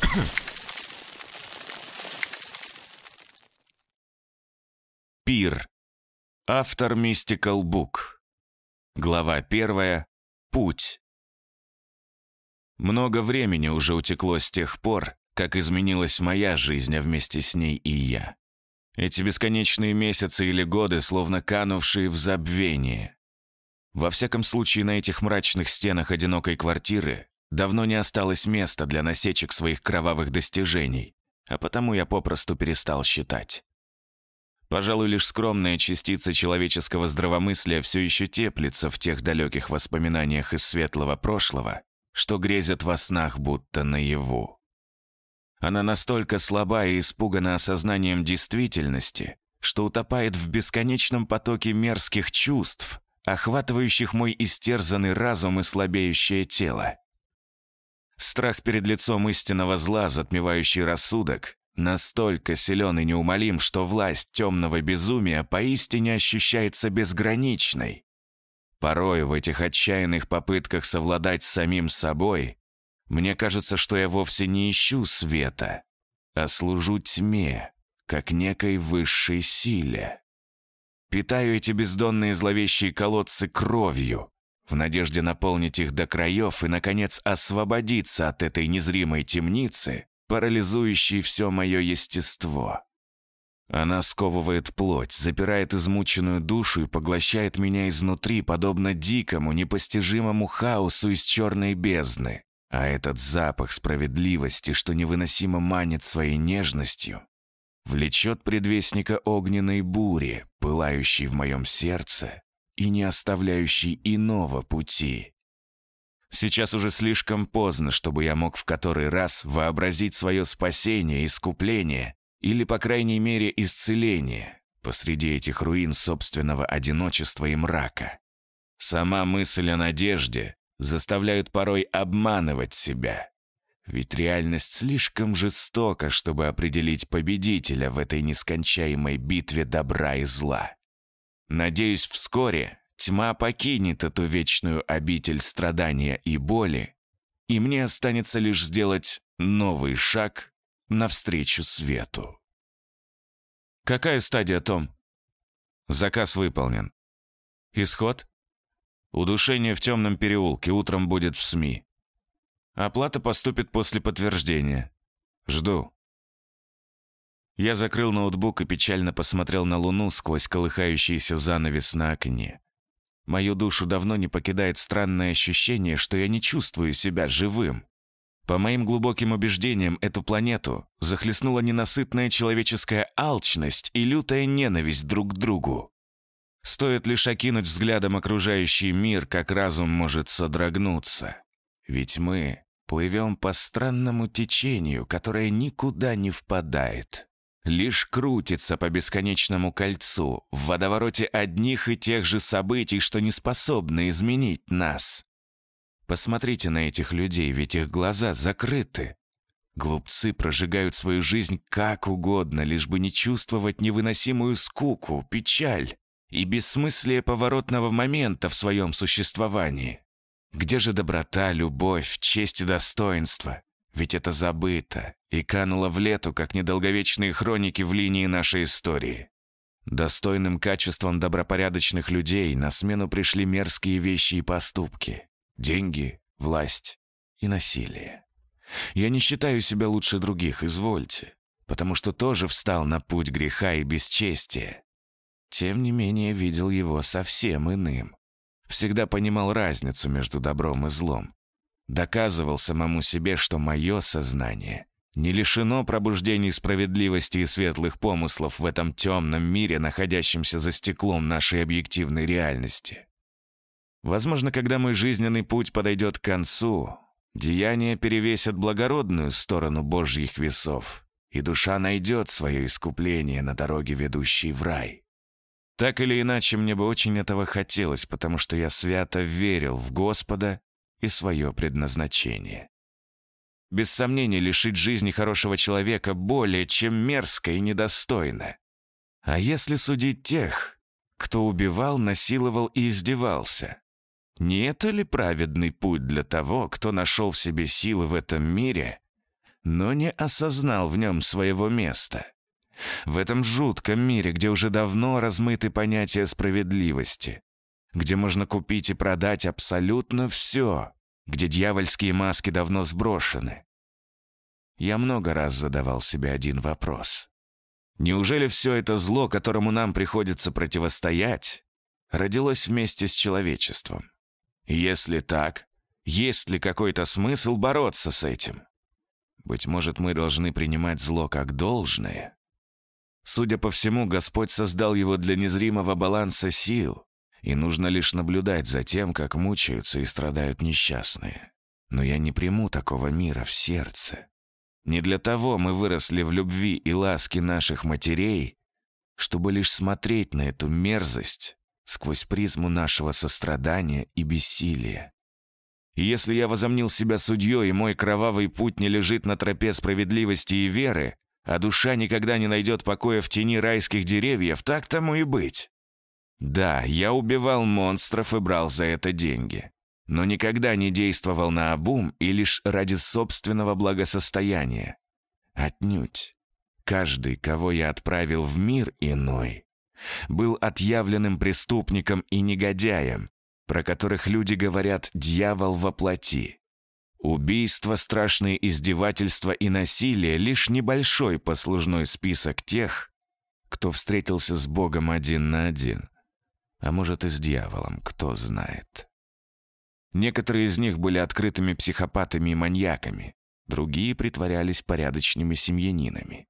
Пир. Автор Mystical Book. Глава 1. Путь. Много времени уже утекло с тех пор, как изменилась моя жизнь, а вместе с ней и я. Эти бесконечные месяцы или годы, словно канувшие в забвение. Во всяком случае, на этих мрачных стенах одинокой квартиры давно не осталось места для насечек своих кровавых достижений, а потому я попросту перестал считать. Пожалуй, лишь скромная частица человеческого здравомыслия все еще теплится в тех далеких воспоминаниях из светлого прошлого, что грезят во снах будто наяву. Она настолько слаба и испугана осознанием действительности, что утопает в бесконечном потоке мерзких чувств, охватывающих мой истерзанный разум и слабеющее тело. Страх перед лицом истинного зла, затмевающий рассудок, настолько силен и неумолим, что власть темного безумия поистине ощущается безграничной. Порой в этих отчаянных попытках совладать с самим собой мне кажется, что я вовсе не ищу света, а служу тьме, как некой высшей силе. Питаю эти бездонные зловещие колодцы кровью, в надежде наполнить их до краев и, наконец, освободиться от этой незримой темницы, парализующей все мое естество. Она сковывает плоть, запирает измученную душу и поглощает меня изнутри, подобно дикому, непостижимому хаосу из черной бездны. А этот запах справедливости, что невыносимо манит своей нежностью, влечет предвестника огненной бури, пылающей в моем сердце и не оставляющей иного пути. Сейчас уже слишком поздно, чтобы я мог в который раз вообразить свое спасение, искупление или, по крайней мере, исцеление посреди этих руин собственного одиночества и мрака. Сама мысль о надежде заставляет порой обманывать себя, ведь реальность слишком жестока, чтобы определить победителя в этой нескончаемой битве добра и зла. Надеюсь, вскоре тьма покинет эту вечную обитель страдания и боли, и мне останется лишь сделать новый шаг навстречу свету. Какая стадия, Том? Заказ выполнен. Исход? Удушение в темном переулке, утром будет в СМИ. Оплата поступит после подтверждения. Жду. Я закрыл ноутбук и печально посмотрел на луну сквозь колыхающийся занавес на окне. Мою душу давно не покидает странное ощущение, что я не чувствую себя живым. По моим глубоким убеждениям, эту планету захлестнула ненасытная человеческая алчность и лютая ненависть друг к другу. Стоит лишь окинуть взглядом окружающий мир, как разум может содрогнуться. Ведь мы плывем по странному течению, которое никуда не впадает. Лишь крутится по бесконечному кольцу, в водовороте одних и тех же событий, что не способны изменить нас. Посмотрите на этих людей, ведь их глаза закрыты. Глупцы прожигают свою жизнь как угодно, лишь бы не чувствовать невыносимую скуку, печаль и бессмыслие поворотного момента в своем существовании. Где же доброта, любовь, честь и достоинство? Ведь это забыто и кануло в лету, как недолговечные хроники в линии нашей истории. Достойным качеством добропорядочных людей на смену пришли мерзкие вещи и поступки. Деньги, власть и насилие. Я не считаю себя лучше других, извольте, потому что тоже встал на путь греха и бесчестия. Тем не менее, видел его совсем иным. Всегда понимал разницу между добром и злом. Доказывал самому себе, что мое сознание не лишено пробуждений справедливости и светлых помыслов в этом темном мире, находящемся за стеклом нашей объективной реальности. Возможно, когда мой жизненный путь подойдет к концу, деяния перевесят благородную сторону Божьих весов, и душа найдет свое искупление на дороге, ведущей в рай. Так или иначе, мне бы очень этого хотелось, потому что я свято верил в Господа и свое предназначение. Без сомнения, лишить жизни хорошего человека более чем мерзко и недостойно. А если судить тех, кто убивал, насиловал и издевался? Не это ли праведный путь для того, кто нашел в себе силы в этом мире но не осознал в нем своего места. В этом жутком мире, где уже давно размыты понятия справедливости, где можно купить и продать абсолютно все, где дьявольские маски давно сброшены. Я много раз задавал себе один вопрос. Неужели все это зло, которому нам приходится противостоять, родилось вместе с человечеством? Если так, есть ли какой-то смысл бороться с этим? Быть может, мы должны принимать зло как должное? Судя по всему, Господь создал его для незримого баланса сил, и нужно лишь наблюдать за тем, как мучаются и страдают несчастные. Но я не приму такого мира в сердце. Не для того мы выросли в любви и ласке наших матерей, чтобы лишь смотреть на эту мерзость сквозь призму нашего сострадания и бессилия. И если я возомнил себя судьей, и мой кровавый путь не лежит на тропе справедливости и веры, а душа никогда не найдет покоя в тени райских деревьев, так тому и быть. Да, я убивал монстров и брал за это деньги, но никогда не действовал наобум и лишь ради собственного благосостояния. Отнюдь. Каждый, кого я отправил в мир иной, был отъявленным преступником и негодяем, про которых люди говорят «дьявол во плоти». Убийство, страшные издевательства и насилие — лишь небольшой послужной список тех, кто встретился с Богом один на один. А может, и с дьяволом, кто знает. Некоторые из них были открытыми психопатами и маньяками, другие притворялись порядочными семьянинами.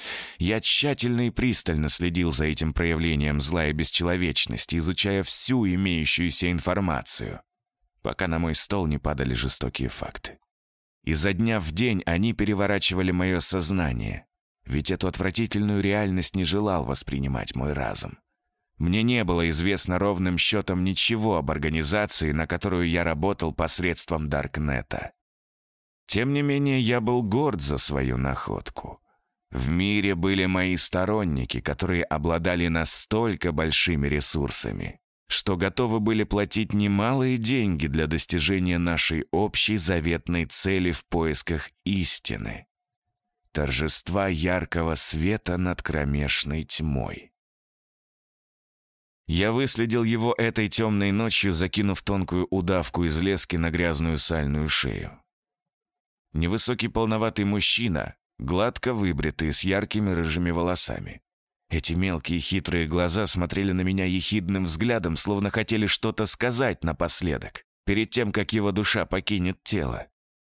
Я тщательно и пристально следил за этим проявлением зла и бесчеловечности, изучая всю имеющуюся информацию, пока на мой стол не падали жестокие факты. Изо дня в день они переворачивали мое сознание, ведь эту отвратительную реальность не желал воспринимать мой разум. Мне не было известно ровным счетом ничего об организации, на которую я работал посредством Даркнета. Тем не менее, я был горд за свою находку. В мире были мои сторонники, которые обладали настолько большими ресурсами, что готовы были платить немалые деньги для достижения нашей общей заветной цели в поисках истины. Торжества яркого света над кромешной тьмой. Я выследил его этой темной ночью, закинув тонкую удавку из лески на грязную сальную шею. Невысокий полноватый мужчина, гладко выбритый, с яркими рыжими волосами. Эти мелкие хитрые глаза смотрели на меня ехидным взглядом, словно хотели что-то сказать напоследок, перед тем, как его душа покинет тело.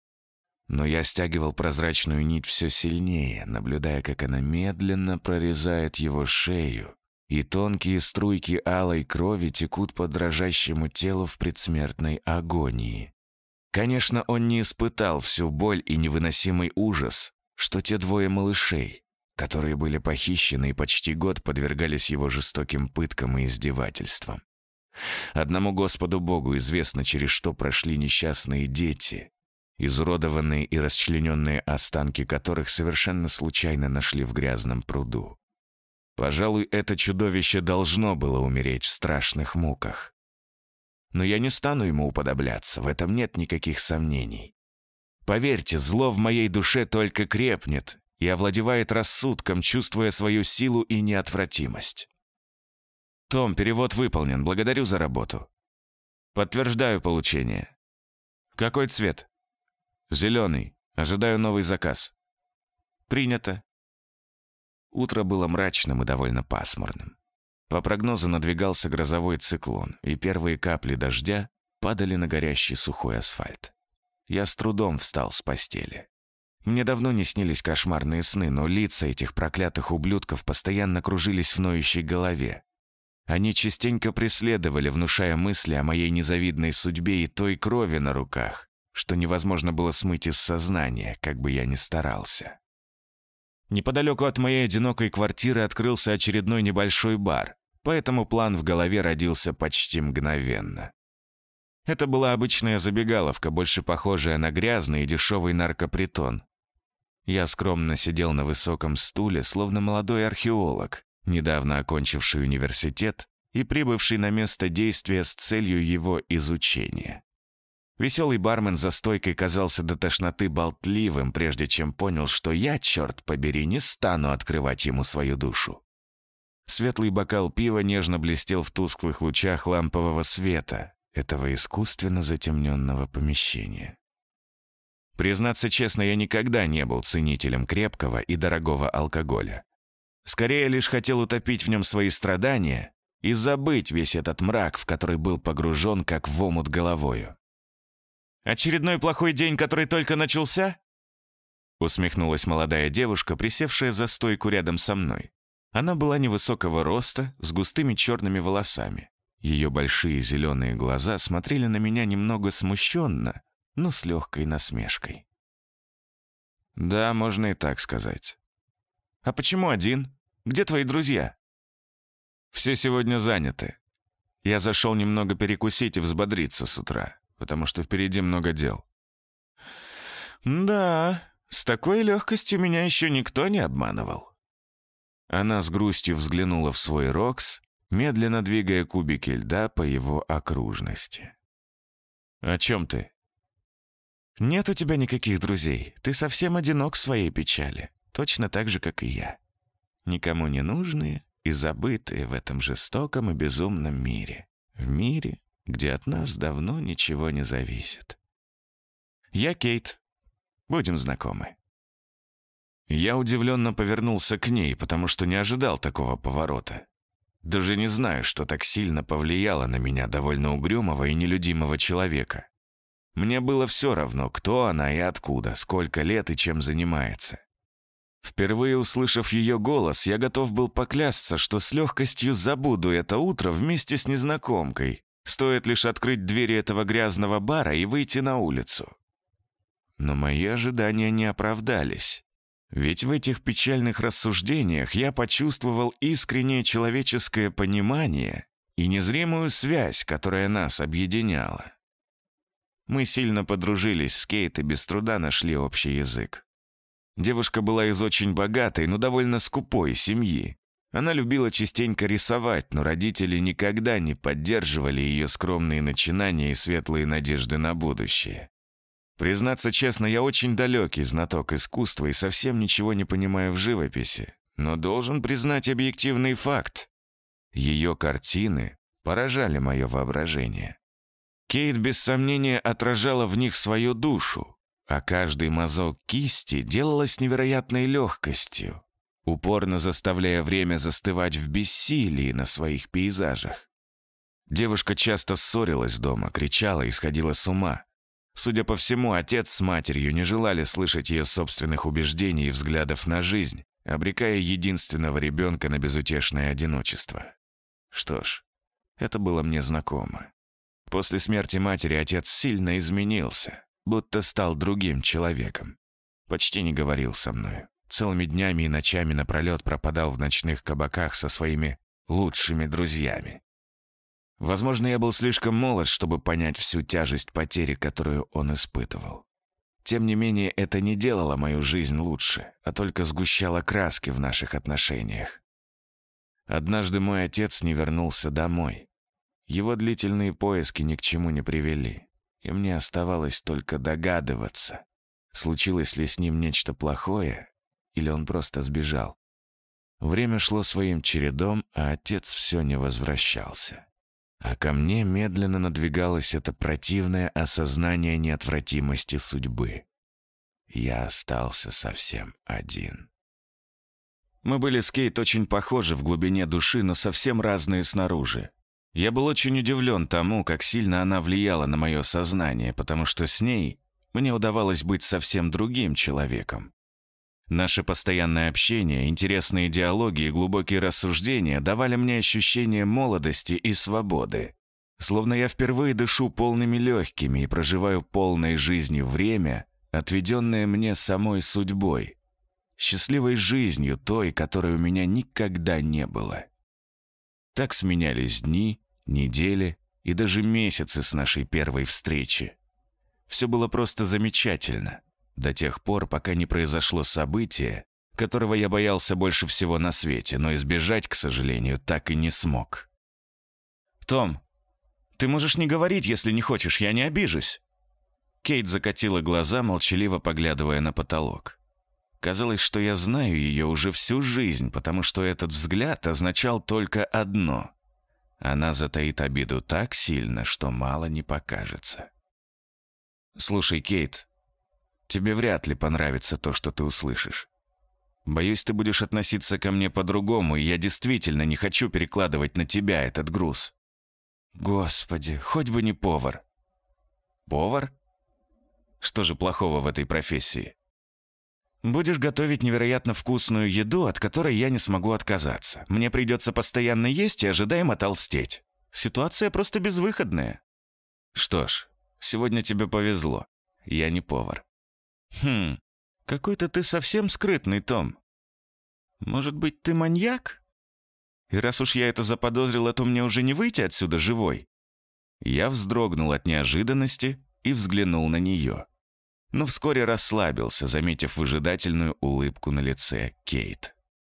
Но я стягивал прозрачную нить все сильнее, наблюдая, как она медленно прорезает его шею, и тонкие струйки алой крови текут по дрожащему телу в предсмертной агонии. Конечно, он не испытал всю боль и невыносимый ужас, что те двое малышей, которые были похищены и почти год подвергались его жестоким пыткам и издевательствам. Одному Господу Богу известно, через что прошли несчастные дети, изуродованные и расчлененные останки которых совершенно случайно нашли в грязном пруду. Пожалуй, это чудовище должно было умереть в страшных муках. Но я не стану ему уподобляться, в этом нет никаких сомнений. Поверьте, зло в моей душе только крепнет и овладевает рассудком, чувствуя свою силу и неотвратимость. Том, перевод выполнен, благодарю за работу. Подтверждаю получение. Какой цвет? Зеленый, ожидаю новый заказ. Принято. Утро было мрачным и довольно пасмурным. По прогнозу надвигался грозовой циклон, и первые капли дождя падали на горящий сухой асфальт. Я с трудом встал с постели. Мне давно не снились кошмарные сны, но лица этих проклятых ублюдков постоянно кружились в ноющей голове. Они частенько преследовали, внушая мысли о моей незавидной судьбе и той крови на руках, что невозможно было смыть из сознания, как бы я ни старался. Неподалеку от моей одинокой квартиры открылся очередной небольшой бар, поэтому план в голове родился почти мгновенно. Это была обычная забегаловка, больше похожая на грязный и дешевый наркопритон. Я скромно сидел на высоком стуле, словно молодой археолог, недавно окончивший университет и прибывший на место действия с целью его изучения. Веселый бармен за стойкой казался до тошноты болтливым, прежде чем понял, что я, черт побери, не стану открывать ему свою душу. Светлый бокал пива нежно блестел в тусклых лучах лампового света этого искусственно затемненного помещения. Признаться честно, я никогда не был ценителем крепкого и дорогого алкоголя. Скорее, лишь хотел утопить в нем свои страдания и забыть весь этот мрак, в который был погружен, как в омут головою. «Очередной плохой день, который только начался?» Усмехнулась молодая девушка, присевшая за стойку рядом со мной. Она была невысокого роста, с густыми черными волосами. Ее большие зеленые глаза смотрели на меня немного смущенно, но с легкой насмешкой. «Да, можно и так сказать». «А почему один? Где твои друзья?» «Все сегодня заняты. Я зашел немного перекусить и взбодриться с утра, потому что впереди много дел». «Да, с такой легкостью меня еще никто не обманывал». Она с грустью взглянула в свой рокс, медленно двигая кубики льда по его окружности. «О чем ты?» «Нет у тебя никаких друзей. Ты совсем одинок в своей печали, точно так же, как и я. Никому не нужные и забытые в этом жестоком и безумном мире. В мире, где от нас давно ничего не зависит. Я Кейт. Будем знакомы». Я удивленно повернулся к ней, потому что не ожидал такого поворота. Даже не знаю, что так сильно повлияло на меня, довольно угрюмого и нелюдимого человека. Мне было все равно, кто она и откуда, сколько лет и чем занимается. Впервые услышав ее голос, я готов был поклясться, что с легкостью забуду это утро вместе с незнакомкой. Стоит лишь открыть двери этого грязного бара и выйти на улицу. Но мои ожидания не оправдались. Ведь в этих печальных рассуждениях я почувствовал искреннее человеческое понимание и незримую связь, которая нас объединяла. Мы сильно подружились с Кейт и без труда нашли общий язык. Девушка была из очень богатой, но довольно скупой семьи. Она любила частенько рисовать, но родители никогда не поддерживали ее скромные начинания и светлые надежды на будущее. Признаться честно, я очень далекий знаток искусства и совсем ничего не понимаю в живописи, но должен признать объективный факт. Ее картины поражали мое воображение. Кейт без сомнения отражала в них свою душу, а каждый мазок кисти делала с невероятной легкостью, упорно заставляя время застывать в бессилии на своих пейзажах. Девушка часто ссорилась дома, кричала и сходила с ума. Судя по всему, отец с матерью не желали слышать ее собственных убеждений и взглядов на жизнь, обрекая единственного ребенка на безутешное одиночество. Что ж, это было мне знакомо. После смерти матери отец сильно изменился, будто стал другим человеком. Почти не говорил со мной. Целыми днями и ночами напролет пропадал в ночных кабаках со своими лучшими друзьями. Возможно, я был слишком молод, чтобы понять всю тяжесть потери, которую он испытывал. Тем не менее, это не делало мою жизнь лучше, а только сгущало краски в наших отношениях. Однажды мой отец не вернулся домой. Его длительные поиски ни к чему не привели, и мне оставалось только догадываться, случилось ли с ним нечто плохое, или он просто сбежал. Время шло своим чередом, а отец все не возвращался. А ко мне медленно надвигалось это противное осознание неотвратимости судьбы. Я остался совсем один. Мы были с Кейт очень похожи в глубине души, но совсем разные снаружи. Я был очень удивлен тому, как сильно она влияла на мое сознание, потому что с ней мне удавалось быть совсем другим человеком. Наше постоянное общение, интересные диалоги и глубокие рассуждения давали мне ощущение молодости и свободы. Словно я впервые дышу полными легкими и проживаю полной жизнью время, отведенное мне самой судьбой. Счастливой жизнью той, которой у меня никогда не было. Так сменялись дни, недели и даже месяцы с нашей первой встречи. Все было просто замечательно. До тех пор, пока не произошло событие, которого я боялся больше всего на свете, но избежать, к сожалению, так и не смог. «Том, ты можешь не говорить, если не хочешь, я не обижусь». Кейт закатила глаза, молчаливо поглядывая на потолок. Казалось, что я знаю ее уже всю жизнь, потому что этот взгляд означал только одно. Она затаит обиду так сильно, что мало не покажется. «Слушай, Кейт, тебе вряд ли понравится то, что ты услышишь. Боюсь, ты будешь относиться ко мне по-другому, и я действительно не хочу перекладывать на тебя этот груз». «Господи, хоть бы не повар». «Повар? Что же плохого в этой профессии? Будешь готовить невероятно вкусную еду, от которой я не смогу отказаться. Мне придется постоянно есть и ожидаемо толстеть. Ситуация просто безвыходная». «Что ж, сегодня тебе повезло. Я не повар». Какой-то ты совсем скрытный, Том. Может быть, ты маньяк? И раз уж я это заподозрила, то мне уже не выйти отсюда живой». Я вздрогнул от неожиданности и взглянул на нее. Но вскоре расслабился, заметив выжидательную улыбку на лице Кейт.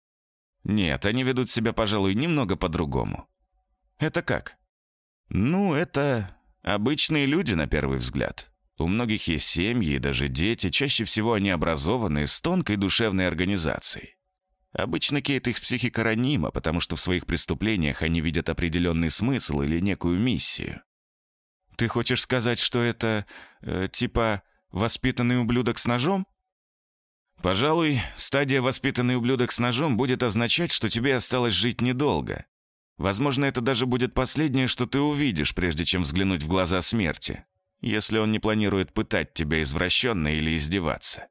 «Нет, они ведут себя, пожалуй, немного по-другому». «Это как?» «Ну, это обычные люди, на первый взгляд. У многих есть семьи и даже дети, чаще всего они образованные, с тонкой душевной организацией. Обычно Кейт их психика ранима, потому что в своих преступлениях они видят определенный смысл или некую миссию». «Ты хочешь сказать, что это, типа, воспитанный ублюдок с ножом?» «Пожалуй, стадия «воспитанный ублюдок с ножом» будет означать, что тебе осталось жить недолго. Возможно, это даже будет последнее, что ты увидишь, прежде чем взглянуть в глаза смерти, если он не планирует пытать тебя извращенно или издеваться.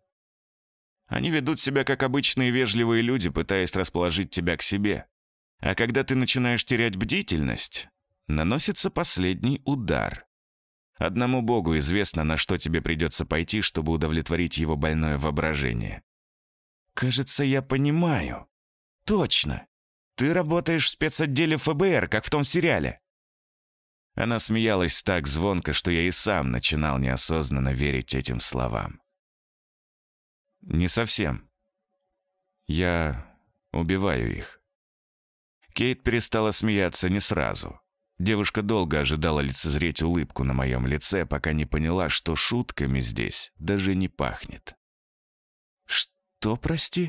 Они ведут себя как обычные вежливые люди, пытаясь расположить тебя к себе. А когда ты начинаешь терять бдительность, наносится последний удар. Одному Богу известно, на что тебе придется пойти, чтобы удовлетворить его больное воображение». «Кажется, я понимаю. Точно. Ты работаешь в спецотделе ФБР, как в том сериале». Она смеялась так звонко, что я и сам начинал неосознанно верить этим словам. «Не совсем. Я убиваю их». Кейт перестала смеяться не сразу. Девушка долго ожидала лицезреть улыбку на моем лице, пока не поняла, что шутками здесь даже не пахнет. «Что, прости?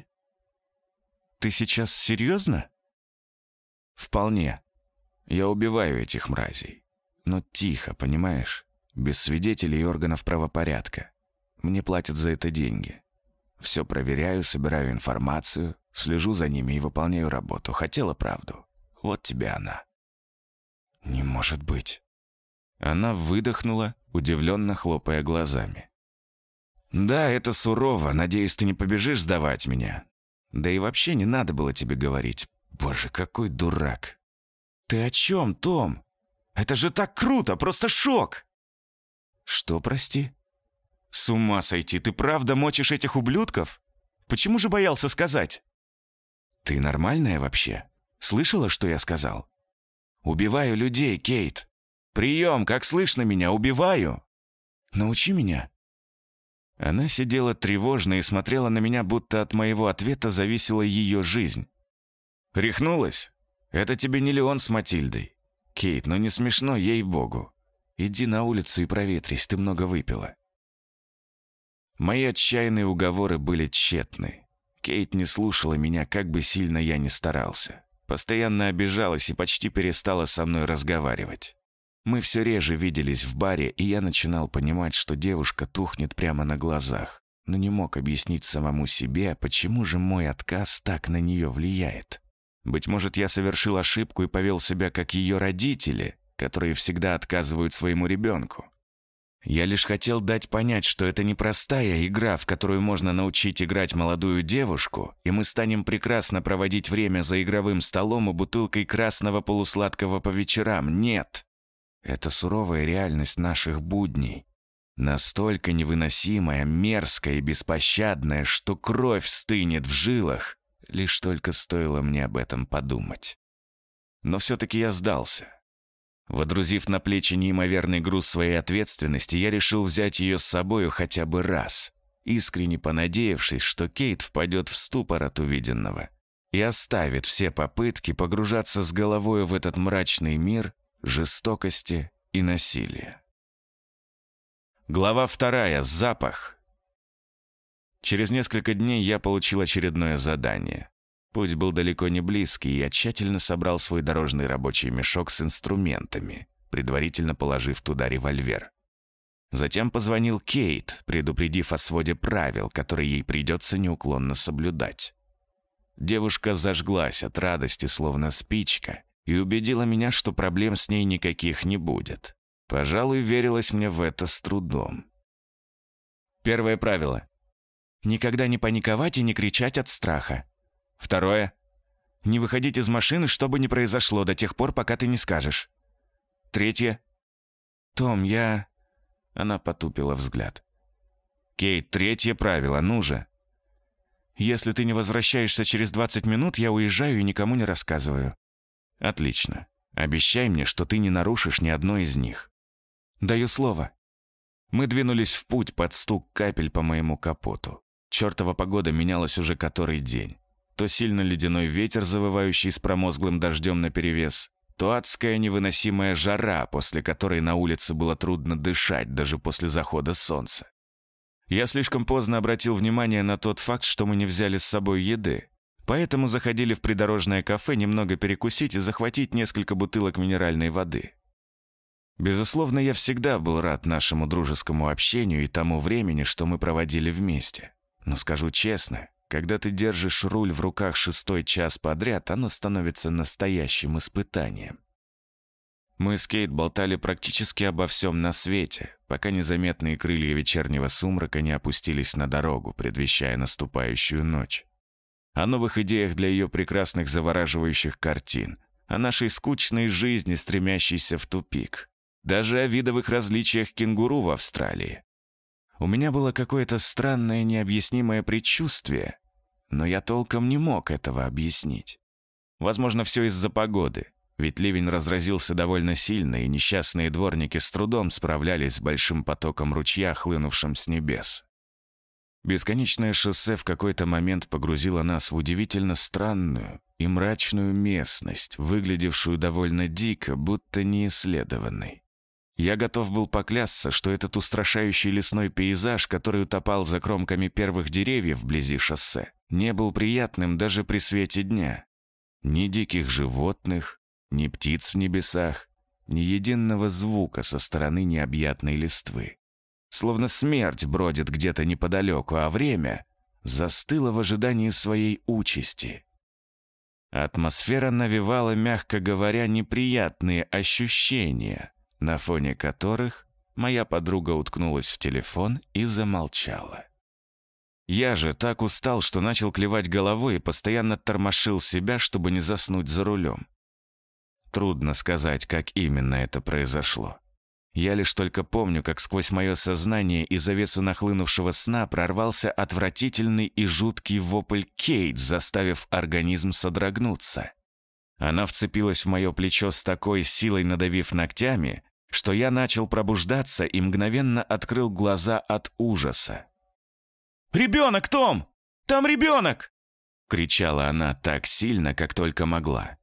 Ты сейчас серьезно?» «Вполне. Я убиваю этих мразей. Но тихо, понимаешь? Без свидетелей и органов правопорядка. Мне платят за это деньги. Все проверяю, собираю информацию, слежу за ними и выполняю работу. Хотела правду? Вот тебе она». «Не может быть». Она выдохнула, удивленно хлопая глазами. «Да, это сурово. Надеюсь, ты не побежишь сдавать меня. Да и вообще не надо было тебе говорить. Боже, какой дурак». «Ты о чем, Том? Это же так круто, просто шок!» «Что, прости?» «С ума сойти, ты правда мочишь этих ублюдков? Почему же боялся сказать?» «Ты нормальная вообще? Слышала, что я сказал?» «Убиваю людей, Кейт. Прием, как слышно меня, убиваю. Научи меня». Она сидела тревожно и смотрела на меня, будто от моего ответа зависела ее жизнь. «Рехнулась? Это тебе не Леон с Матильдой. Кейт, ну не смешно, ей-богу. Иди на улицу и проветрись, ты много выпила». Мои отчаянные уговоры были тщетны. Кейт не слушала меня, как бы сильно я ни старался. Постоянно обижалась и почти перестала со мной разговаривать. Мы все реже виделись в баре, и я начинал понимать, что девушка тухнет прямо на глазах, но не мог объяснить самому себе, почему же мой отказ так на нее влияет. Быть может, я совершил ошибку и повел себя как ее родители, которые всегда отказывают своему ребенку. Я лишь хотел дать понять, что это непростая игра, в которую можно научить играть молодую девушку, и мы станем прекрасно проводить время за игровым столом и бутылкой красного полусладкого по вечерам. Нет! Это суровая реальность наших будней. Настолько невыносимая, мерзкая и беспощадная, что кровь стынет в жилах, лишь только стоило мне об этом подумать. Но все-таки я сдался. Водрузив на плечи неимоверный груз своей ответственности, я решил взять ее с собою хотя бы раз, искренне понадеявшись, что Кейт впадет в ступор от увиденного и оставит все попытки погружаться с головой в этот мрачный мир жестокости и насилия. Глава 2. Запах. Через несколько дней я получил очередное задание. Путь был далеко не близкий, и я тщательно собрал свой дорожный рабочий мешок с инструментами, предварительно положив туда револьвер. Затем позвонил Кейт, предупредив о своде правил, которые ей придется неуклонно соблюдать. Девушка зажглась от радости, словно спичка, и убедила меня, что проблем с ней никаких не будет. Пожалуй, верилось мне в это с трудом. Первое правило. Никогда не паниковать и не кричать от страха. Второе. Не выходить из машины, что бы ни произошло, до тех пор, пока ты не скажешь. Третье. Том, я... Она потупила взгляд. Кейт, третье правило, ну же. Если ты не возвращаешься через 20 минут, я уезжаю и никому не рассказываю. Отлично. Обещай мне, что ты не нарушишь ни одно из них. Даю слово. Мы двинулись в путь под стук капель по моему капоту. Чёртова погода менялась уже который день. То сильно ледяной ветер, завывающий с промозглым дождем наперевес, то адская невыносимая жара, после которой на улице было трудно дышать даже после захода солнца. Я слишком поздно обратил внимание на тот факт, что мы не взяли с собой еды, поэтому заходили в придорожное кафе немного перекусить и захватить несколько бутылок минеральной воды. Безусловно, я всегда был рад нашему дружескому общению и тому времени, что мы проводили вместе. Но скажу честно, когда ты держишь руль в руках 6-й час подряд, оно становится настоящим испытанием. Мы с Кейт болтали практически обо всем на свете, пока незаметные крылья вечернего сумрака не опустились на дорогу, предвещая наступающую ночь. О новых идеях для ее прекрасных завораживающих картин, о нашей скучной жизни, стремящейся в тупик, даже о видовых различиях кенгуру в Австралии. У меня было какое-то странное необъяснимое предчувствие, но я толком не мог этого объяснить. Возможно, все из-за погоды, ведь ливень разразился довольно сильно, и несчастные дворники с трудом справлялись с большим потоком ручья, хлынувшим с небес. Бесконечное шоссе в какой-то момент погрузило нас в удивительно странную и мрачную местность, выглядевшую довольно дико, будто неисследованной. Я готов был поклясться, что этот устрашающий лесной пейзаж, который утопал за кромками первых деревьев вблизи шоссе, не был приятным даже при свете дня. Ни диких животных, ни птиц в небесах, ни единого звука со стороны необъятной листвы. Словно смерть бродит где-то неподалеку, а время застыло в ожидании своей участи. Атмосфера навевала, мягко говоря, неприятные ощущения, на фоне которых моя подруга уткнулась в телефон и замолчала. Я же так устал, что начал клевать головой и постоянно тормошил себя, чтобы не заснуть за рулем. Трудно сказать, как именно это произошло. Я лишь только помню, как сквозь мое сознание и завесу нахлынувшего сна прорвался отвратительный и жуткий вопль Кейт, заставив организм содрогнуться. Она вцепилась в мое плечо с такой силой, надавив ногтями, что я начал пробуждаться и мгновенно открыл глаза от ужаса. «Ребенок, Том! Там ребенок!» — кричала она так сильно, как только могла.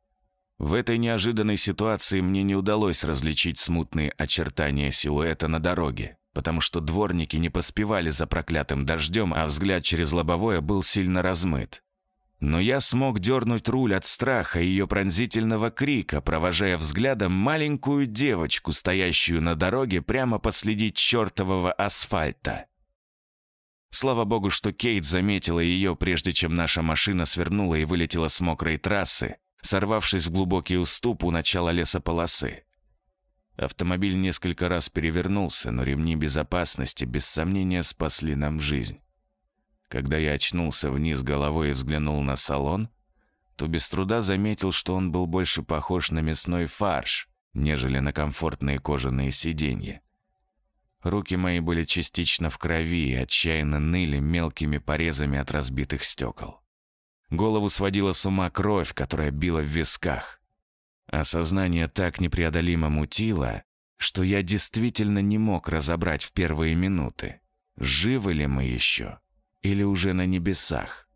В этой неожиданной ситуации мне не удалось различить смутные очертания силуэта на дороге, потому что дворники не поспевали за проклятым дождем, а взгляд через лобовое был сильно размыт. Но я смог дернуть руль от страха и ее пронзительного крика, провожая взглядом маленькую девочку, стоящую на дороге прямо посреди чертового асфальта. Слава богу, что Кейт заметила ее, прежде чем наша машина свернула и вылетела с мокрой трассы, сорвавшись в глубокий уступ у начала лесополосы. Автомобиль несколько раз перевернулся, но ремни безопасности без сомнения спасли нам жизнь. Когда я очнулся вниз головой и взглянул на салон, то без труда заметил, что он был больше похож на мясной фарш, нежели на комфортные кожаные сиденья. Руки мои были частично в крови и отчаянно ныли мелкими порезами от разбитых стекол. Голову сводила с ума кровь, которая била в висках. А сознание так непреодолимо мутило, что я действительно не мог разобрать в первые минуты, живы ли мы еще или уже на небесах.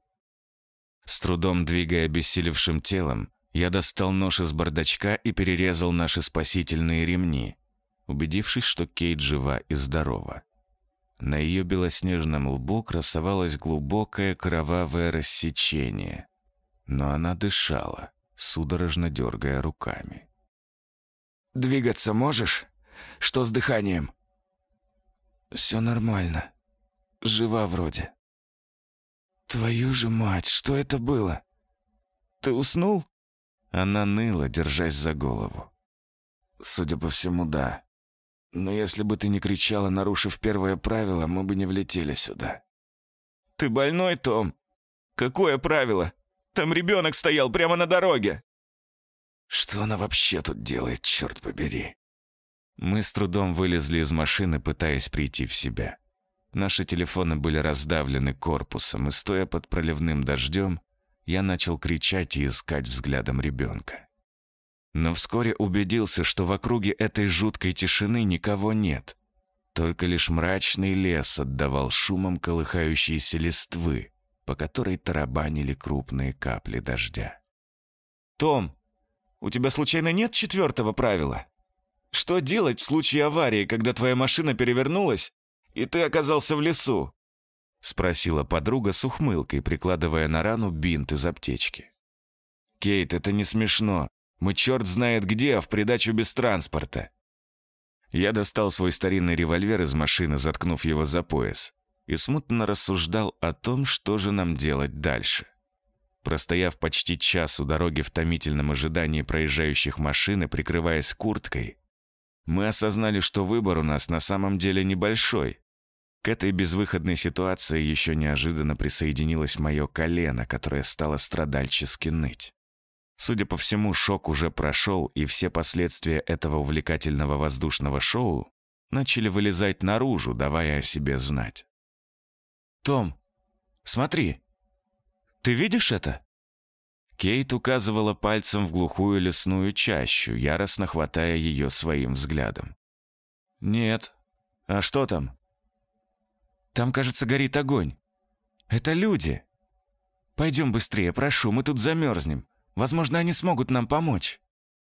С трудом двигая обессилевшим телом, я достал нож из бардачка и перерезал наши спасительные ремни. убедившись, что Кейт жива и здорова. На ее белоснежном лбу красовалось глубокое кровавое рассечение, но она дышала, судорожно дергая руками. «Двигаться можешь? Что с дыханием?» «Все нормально. Жива вроде». «Твою же мать, что это было? Ты уснул?» Она ныла, держась за голову. «Судя по всему, да. Но если бы ты не кричала, нарушив первое правило, мы бы не влетели сюда». «Ты больной, Том? Какое правило? Там ребенок стоял прямо на дороге!» «Что она вообще тут делает, черт побери?» Мы с трудом вылезли из машины, пытаясь прийти в себя. Наши телефоны были раздавлены корпусом, и, стоя под проливным дождем, я начал кричать и искать взглядом ребенка. Но вскоре убедился, что в округе этой жуткой тишины никого нет. Только лишь мрачный лес отдавал шумом колыхающейся листвы, по которой тарабанили крупные капли дождя. «Том, у тебя случайно нет 4-го правила? Что делать в случае аварии, когда твоя машина перевернулась, и ты оказался в лесу?» — спросила подруга с ухмылкой, прикладывая на рану бинт из аптечки. «Кейт, это не смешно. Мы черт знает где, а в придачу без транспорта». Я достал свой старинный револьвер из машины, заткнув его за пояс, и смутно рассуждал о том, что же нам делать дальше. Простояв почти час у дороги в томительном ожидании проезжающих машин и прикрываясь курткой, мы осознали, что выбор у нас на самом деле небольшой. К этой безвыходной ситуации еще неожиданно присоединилось мое колено, которое стало страдальчески ныть. Судя по всему, шок уже прошел, и все последствия этого увлекательного воздушного шоу начали вылезать наружу, давая о себе знать. «Том, смотри, ты видишь это?» Кейт указывала пальцем в глухую лесную чащу, яростно хватая ее своим взглядом. «Нет. А что там?» «Там, кажется, горит огонь. Это люди. Пойдем быстрее, прошу, мы тут замерзнем. Возможно, они смогут нам помочь».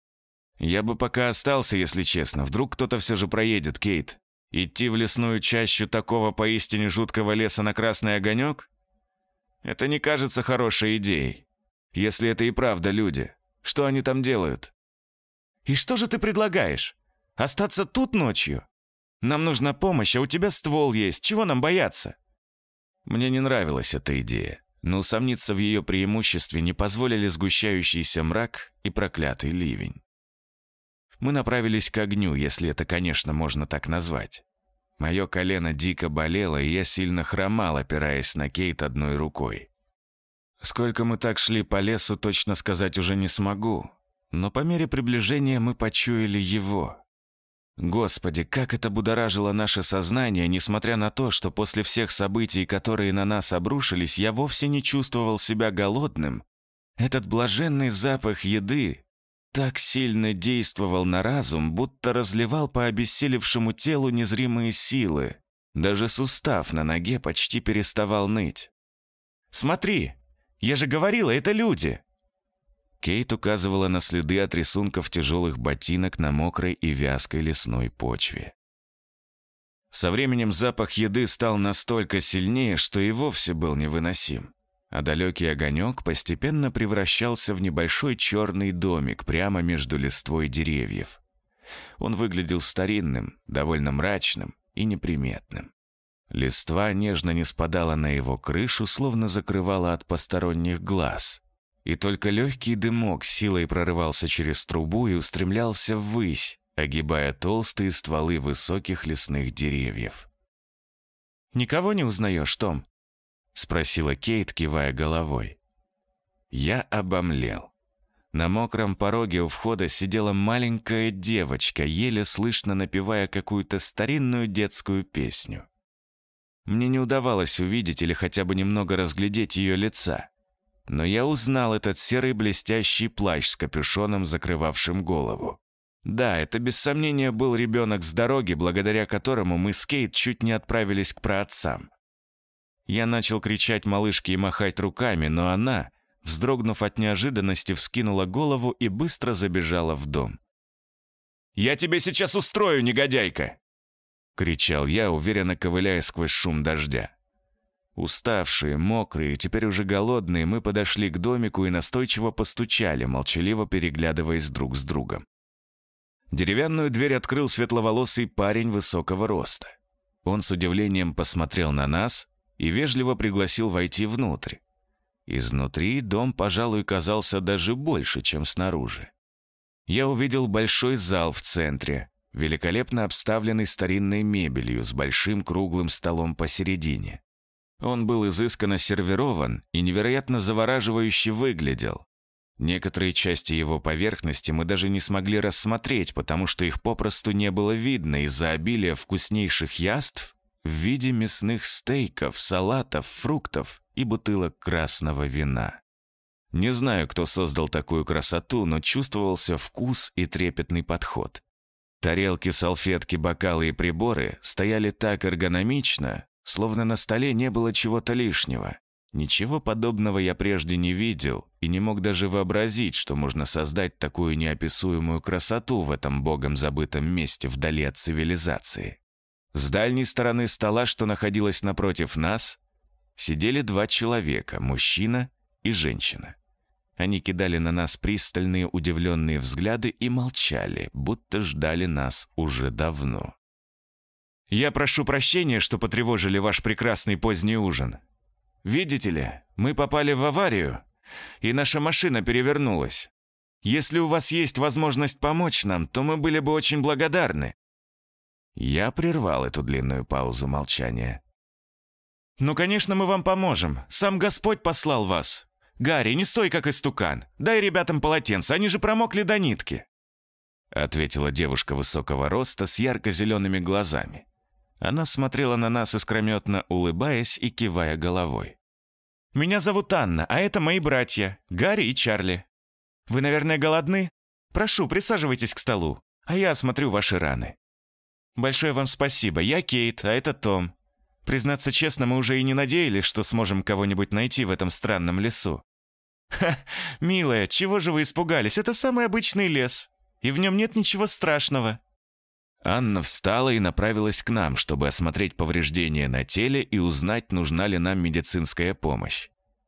«Я бы пока остался, если честно. Вдруг кто-то все же проедет, Кейт. Идти в лесную чащу такого поистине жуткого леса на красный огонек? Это не кажется хорошей идеей. Если это и правда люди, что они там делают?» «И что же ты предлагаешь? Остаться тут ночью? Нам нужна помощь, а у тебя ствол есть. Чего нам бояться?» Мне не нравилась эта идея, но усомниться в ее преимуществе не позволили сгущающийся мрак и проклятый ливень. Мы направились к огню, если это, конечно, можно так назвать. Мое колено дико болело, и я сильно хромал, опираясь на Кейт одной рукой. Сколько мы так шли по лесу, точно сказать уже не смогу, но по мере приближения мы почуяли его. Господи, как это будоражило наше сознание, несмотря на то, что после всех событий, которые на нас обрушились, я вовсе не чувствовал себя голодным. Этот блаженный запах еды так сильно действовал на разум, будто разливал по обессилевшему телу незримые силы. Даже сустав на ноге почти переставал ныть. «Смотри, я же говорила, это люди!» Кейт указывала на следы от рисунков тяжелых ботинок на мокрой и вязкой лесной почве. Со временем запах еды стал настолько сильнее, что и вовсе был невыносим, а далекий огонек постепенно превращался в небольшой черный домик прямо между листвой деревьев. Он выглядел старинным, довольно мрачным и неприметным. Листва нежно не спадала на его крышу, словно закрывала от посторонних глаз. И только легкий дымок силой прорывался через трубу и устремлялся ввысь, огибая толстые стволы высоких лесных деревьев. «Никого не узнаешь, Том?» — спросила Кейт, кивая головой. Я обомлел. На мокром пороге у входа сидела маленькая девочка, еле слышно напевая какую-то старинную детскую песню. Мне не удавалось увидеть или хотя бы немного разглядеть ее лица. Но я узнал этот серый блестящий плащ с капюшоном, закрывавшим голову. Да, это без сомнения был ребенок с дороги, благодаря которому мы с Кейт чуть не отправились к праотцам. Я начал кричать малышке и махать руками, но она, вздрогнув от неожиданности, вскинула голову и быстро забежала в дом. Я тебе сейчас устрою, негодяйка!» — кричал я, уверенно ковыляя сквозь шум дождя. Уставшие, мокрые, теперь уже голодные, мы подошли к домику и настойчиво постучали, молчаливо переглядываясь друг с другом. Деревянную дверь открыл светловолосый парень высокого роста. Он с удивлением посмотрел на нас и вежливо пригласил войти внутрь. Изнутри дом, пожалуй, казался даже больше, чем снаружи. Я увидел большой зал в центре, великолепно обставленный старинной мебелью с большим круглым столом посередине. Он был изысканно сервирован и невероятно завораживающе выглядел. Некоторые части его поверхности мы даже не смогли рассмотреть, потому что их попросту не было видно из-за обилия вкуснейших яств в виде мясных стейков, салатов, фруктов и бутылок красного вина. Не знаю, кто создал такую красоту, но чувствовался вкус и трепетный подход. Тарелки, салфетки, бокалы и приборы стояли так эргономично, словно на столе не было чего-то лишнего. Ничего подобного я прежде не видел и не мог даже вообразить, что можно создать такую неописуемую красоту в этом богом забытом месте вдали от цивилизации. С дальней стороны стола, что находилось напротив нас, сидели два человека, мужчина и женщина. Они кидали на нас пристальные удивленные взгляды и молчали, будто ждали нас уже давно. «Я прошу прощения, что потревожили ваш прекрасный поздний ужин. Видите ли, мы попали в аварию, и наша машина перевернулась. Если у вас есть возможность помочь нам, то мы были бы очень благодарны». Я прервал эту длинную паузу молчания. «Ну, конечно, мы вам поможем. Сам Господь послал вас. Гарри, не стой как истукан. Дай ребятам полотенце, они же промокли до нитки», — ответила девушка высокого роста с ярко-зелеными глазами. Она смотрела на нас искрометно, улыбаясь и кивая головой. «Меня зовут Анна, а это мои братья, Гарри и Чарли. Вы, наверное, голодны? Прошу, присаживайтесь к столу, а я осмотрю ваши раны. Большое вам спасибо, я Кейт, а это Том. Признаться честно, мы уже и не надеялись, что сможем кого-нибудь найти в этом странном лесу». «Ха, милая, чего же вы испугались? Это самый обычный лес, и в нем нет ничего страшного». Анна встала и направилась к нам, чтобы осмотреть повреждения на теле и узнать, нужна ли нам медицинская помощь.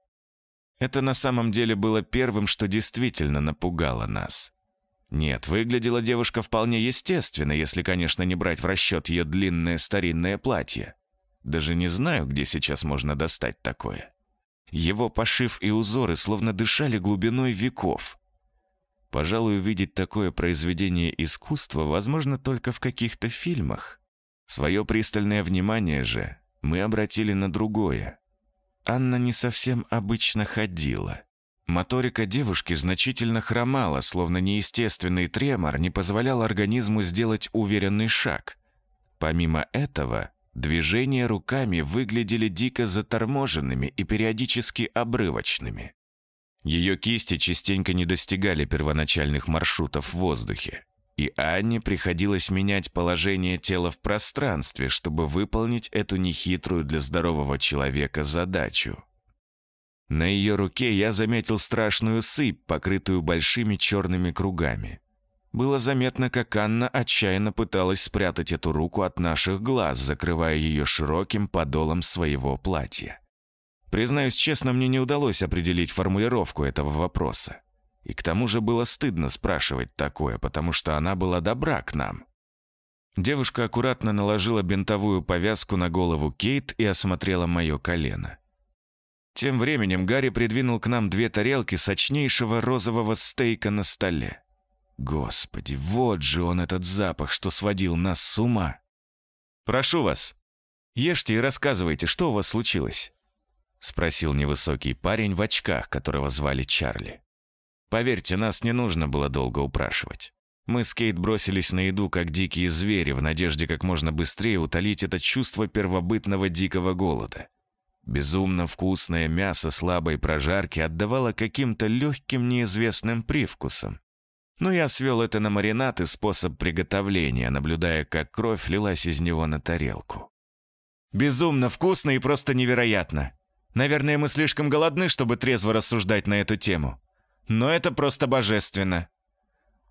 Это на самом деле было первым, что действительно напугало нас. Нет, выглядела девушка вполне естественно, если, конечно, не брать в расчет ее длинное старинное платье. Даже не знаю, где сейчас можно достать такое. Его пошив и узоры словно дышали глубиной веков. Пожалуй, увидеть такое произведение искусства возможно только в каких-то фильмах. Свое пристальное внимание же мы обратили на другое. Анна не совсем обычно ходила. Моторика девушки значительно хромала, словно неестественный тремор не позволял организму сделать уверенный шаг. Помимо этого, движения руками выглядели дико заторможенными и периодически обрывочными. Ее кисти частенько не достигали первоначальных маршрутов в воздухе, и Анне приходилось менять положение тела в пространстве, чтобы выполнить эту нехитрую для здорового человека задачу. На ее руке я заметил страшную сыпь, покрытую большими черными кругами. Было заметно, как Анна отчаянно пыталась спрятать эту руку от наших глаз, закрывая ее широким подолом своего платья. Признаюсь честно, мне не удалось определить формулировку этого вопроса. И к тому же было стыдно спрашивать такое, потому что она была добра к нам. Девушка аккуратно наложила бинтовую повязку на голову Кейт и осмотрела мое колено. Тем временем Гарри придвинул к нам 2 тарелки сочнейшего розового стейка на столе. Господи, вот же он, этот запах, что сводил нас с ума. «Прошу вас, ешьте и рассказывайте, что у вас случилось?» — спросил невысокий парень в очках, которого звали Чарли. Поверьте, нас не нужно было долго упрашивать. Мы с Кейт бросились на еду, как дикие звери, в надежде как можно быстрее утолить это чувство первобытного дикого голода. Безумно вкусное мясо слабой прожарки отдавало каким-то легким неизвестным привкусом. Но я свел это на маринад и способ приготовления, наблюдая, как кровь лилась из него на тарелку. «Безумно вкусно и просто невероятно. Наверное, мы слишком голодны, чтобы трезво рассуждать на эту тему. Но это просто божественно.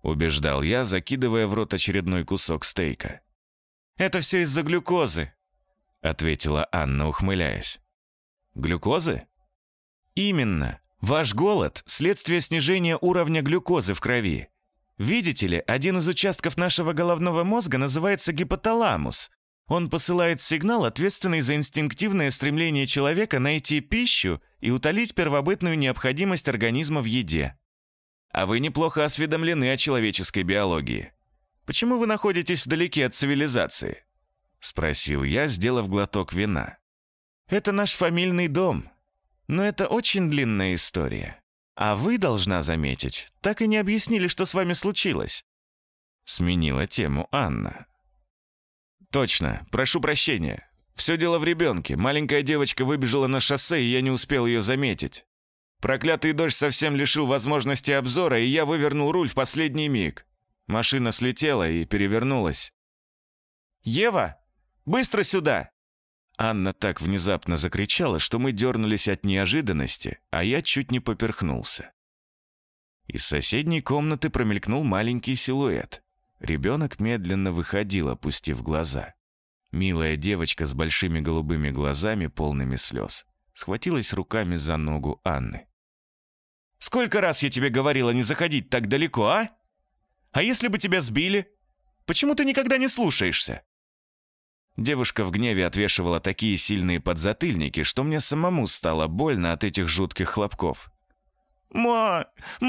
убеждал я, закидывая в рот очередной кусок стейка. «Это все из-за глюкозы», — ответила Анна, ухмыляясь. «Глюкозы?» «Именно. Ваш голод – следствие снижения уровня глюкозы в крови. Видите ли, один из участков нашего головного мозга называется гипоталамус. Он посылает сигнал, ответственный за инстинктивное стремление человека найти пищу и утолить первобытную необходимость организма в еде. А вы неплохо осведомлены о человеческой биологии. Почему вы находитесь вдалеке от цивилизации?» – спросил я, сделав глоток вина. «Это наш фамильный дом. Но это очень длинная история. А вы, должна заметить, так и не объяснили, что с вами случилось». Сменила тему Анна. «Точно, прошу прощения. Все дело в ребенке. Маленькая девочка выбежала на шоссе, и я не успел ее заметить. Проклятый дождь совсем лишил возможности обзора, и я вывернул руль в последний миг. Машина слетела и перевернулась. «Ева, быстро сюда!» Анна так внезапно закричала, что мы дернулись от неожиданности, а я чуть не поперхнулся. Из соседней комнаты промелькнул маленький силуэт. Ребенок медленно выходил, опустив глаза. Милая девочка с большими голубыми глазами, полными слез, схватилась руками за ногу Анны. «Сколько раз я тебе говорила не заходить так далеко, а? А если бы тебя сбили? Почему ты никогда не слушаешься?» Девушка в гневе отвешивала такие сильные подзатыльники, что мне самому стало больно от этих жутких хлопков. «Ма,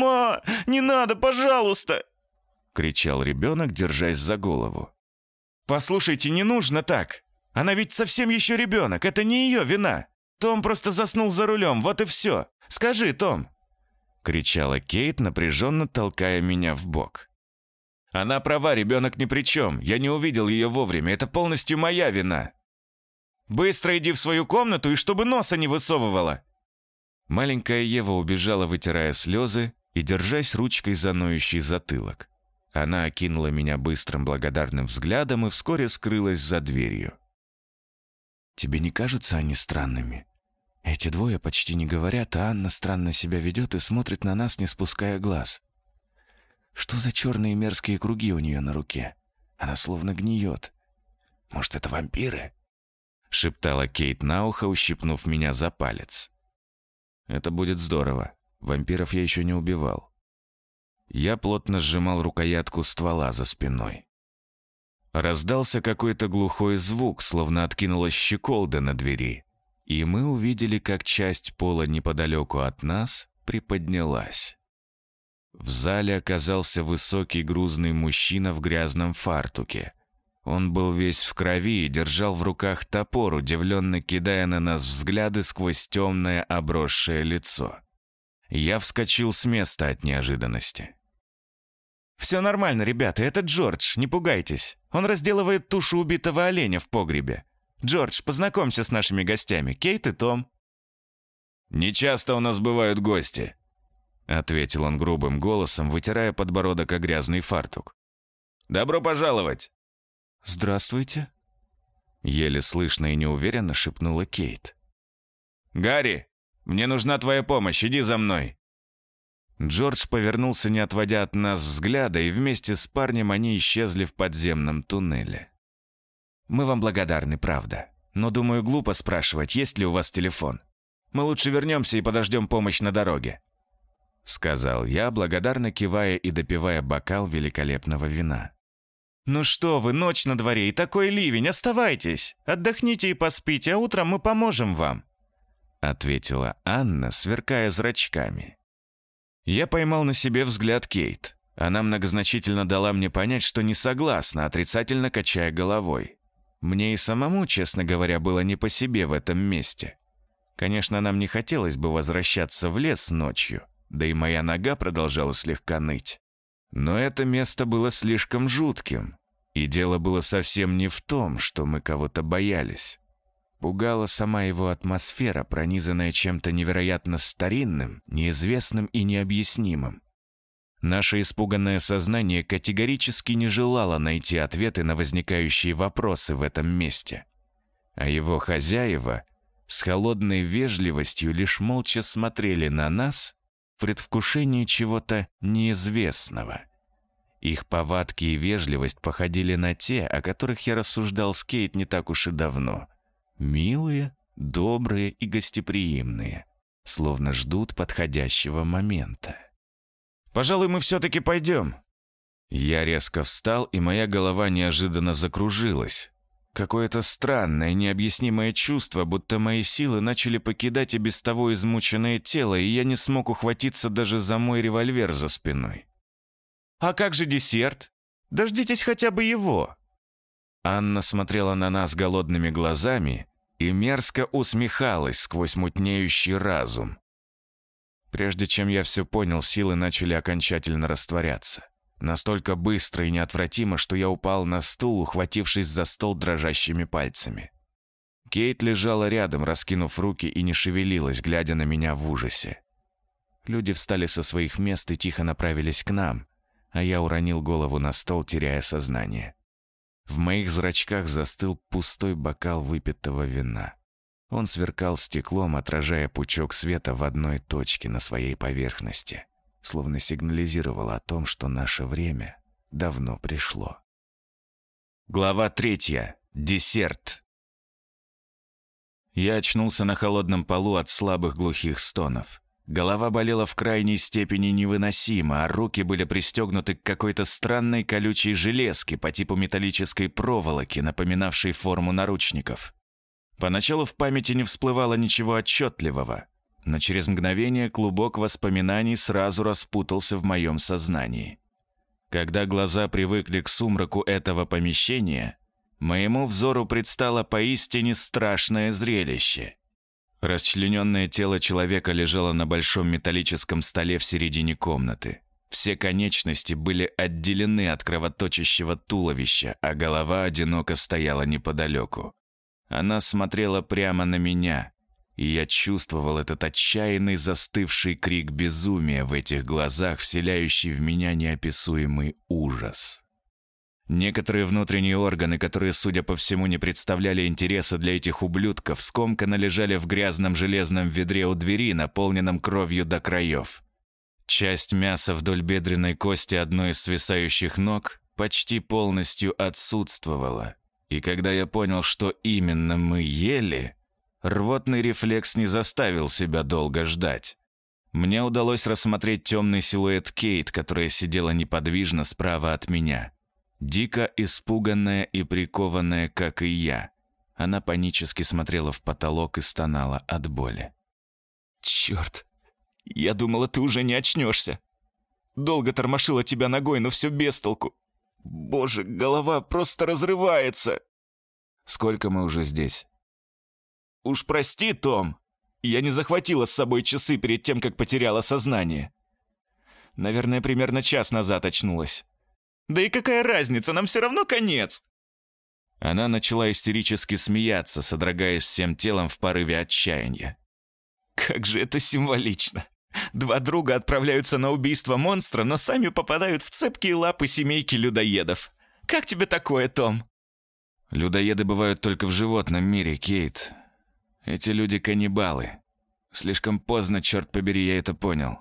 не надо, пожалуйста!» — кричал ребенок, держась за голову. «Послушайте, не нужно так. Она ведь совсем еще ребенок, это не ее вина. Том просто заснул за рулем, вот и все. Скажи, Том!» — кричала Кейт, напряженно толкая меня в бок. «Она права, ребенок ни при чем. Я не увидел ее вовремя. Это полностью моя вина. Быстро иди в свою комнату и чтобы носа не высовывала!» Маленькая Ева убежала, вытирая слезы и держась ручкой за ноющий затылок. Она окинула меня быстрым благодарным взглядом и вскоре скрылась за дверью. «Тебе не кажутся они странными? Эти двое почти не говорят, а Анна странно себя ведет и смотрит на нас, не спуская глаз. Что за черные мерзкие круги у нее на руке? Она словно гниет. Может, это вампиры?» — шептала Кейт на ухо, ущипнув меня за палец. «Это будет здорово. Вампиров я еще не убивал». Я плотно сжимал рукоятку ствола за спиной. Раздался какой-то глухой звук, словно откинулась щеколда на двери, и мы увидели, как часть пола неподалеку от нас приподнялась. В зале оказался высокий грузный мужчина в грязном фартуке. Он был весь в крови и держал в руках топор, удивленно кидая на нас взгляды сквозь темное обросшее лицо. Я вскочил с места от неожиданности. «Все нормально, ребята, это Джордж, не пугайтесь. Он разделывает тушу убитого оленя в погребе. Джордж, познакомься с нашими гостями, Кейт и Том». «Не часто у нас бывают гости», — ответил он грубым голосом, вытирая подбородок о грязный фартук. «Добро пожаловать!» «Здравствуйте», — еле слышно и неуверенно шепнула Кейт. «Гарри, мне нужна твоя помощь, иди за мной!» Джордж повернулся, не отводя от нас взгляда, и вместе с парнем они исчезли в подземном туннеле. «Мы вам благодарны, правда. Но, думаю, глупо спрашивать, есть ли у вас телефон. Мы лучше вернемся и подождем помощь на дороге», — сказал я, благодарно кивая и допивая бокал великолепного вина. «Ну что вы, ночь на дворе и такой ливень, оставайтесь. Отдохните и поспите, а утром мы поможем вам», — ответила Анна, сверкая зрачками. Я поймал на себе взгляд Кейт. Она многозначительно дала мне понять, что не согласна, отрицательно качая головой. Мне и самому, честно говоря, было не по себе в этом месте. Конечно, нам не хотелось бы возвращаться в лес ночью, да и моя нога продолжала слегка ныть. Но это место было слишком жутким, и дело было совсем не в том, что мы кого-то боялись. Пугала сама его атмосфера, пронизанная чем-то невероятно старинным, неизвестным и необъяснимым. Наше испуганное сознание категорически не желало найти ответы на возникающие вопросы в этом месте. А его хозяева с холодной вежливостью лишь молча смотрели на нас в предвкушении чего-то неизвестного. Их повадки и вежливость походили на те, о которых я рассуждал с Кейт не так уж и давно. Милые, добрые и гостеприимные, словно ждут подходящего момента. «Пожалуй, мы все-таки пойдем». Я резко встал, и моя голова неожиданно закружилась. Какое-то странное, необъяснимое чувство, будто мои силы начали покидать и без того измученное тело, и я не смог ухватиться даже за мой револьвер за спиной. «А как же десерт? Дождитесь хотя бы его!» Анна смотрела на нас голодными глазами и мерзко усмехалась сквозь мутнеющий разум. Прежде чем я все понял, силы начали окончательно растворяться. Настолько быстро и неотвратимо, что я упал на стул, ухватившись за стол дрожащими пальцами. Кейт лежала рядом, раскинув руки, и не шевелилась, глядя на меня в ужасе. Люди встали со своих мест и тихо направились к нам, а я уронил голову на стол, теряя сознание. В моих зрачках застыл пустой бокал выпитого вина. Он сверкал стеклом, отражая пучок света в одной точке на своей поверхности, словно сигнализировал о том, что наше время давно пришло. Глава 3. Десерт. Я очнулся на холодном полу от слабых глухих стонов. Голова болела в крайней степени невыносимо, а руки были пристегнуты к какой-то странной колючей железке по типу металлической проволоки, напоминавшей форму наручников. Поначалу в памяти не всплывало ничего отчетливого, но через мгновение клубок воспоминаний сразу распутался в моем сознании. Когда глаза привыкли к сумраку этого помещения, моему взору предстало поистине страшное зрелище. Расчлененное тело человека лежало на большом металлическом столе в середине комнаты. Все конечности были отделены от кровоточащего туловища, а голова одиноко стояла неподалеку. Она смотрела прямо на меня, и я чувствовал этот отчаянный застывший крик безумия в этих глазах, вселяющий в меня неописуемый ужас. Некоторые внутренние органы, которые, судя по всему, не представляли интереса для этих ублюдков, скомканно лежали в грязном железном ведре у двери, наполненном кровью до краев. Часть мяса вдоль бедренной кости одной из свисающих ног почти полностью отсутствовала. И когда я понял, что именно мы ели, рвотный рефлекс не заставил себя долго ждать. Мне удалось рассмотреть темный силуэт Кейт, которая сидела неподвижно справа от меня. Дико испуганная и прикованная, как и я. Она панически смотрела в потолок и стонала от боли. «Черт! Я думала, ты уже не очнешься. Долго тормошила тебя ногой, но все без толку. Боже, голова просто разрывается!» «Сколько мы уже здесь?» «Уж прости, Том, я не захватила с собой часы перед тем, как потеряла сознание. Наверное, примерно час назад очнулась. Да и какая разница, нам все равно конец!» Она начала истерически смеяться, содрогаясь всем телом в порыве отчаяния. «Как же это символично! Два друга отправляются на убийство монстра, но сами попадают в цепкие лапы семейки людоедов. Как тебе такое, Том?» «Людоеды бывают только в животном мире, Кейт. Эти люди каннибалы. Слишком поздно, черт побери, я это понял».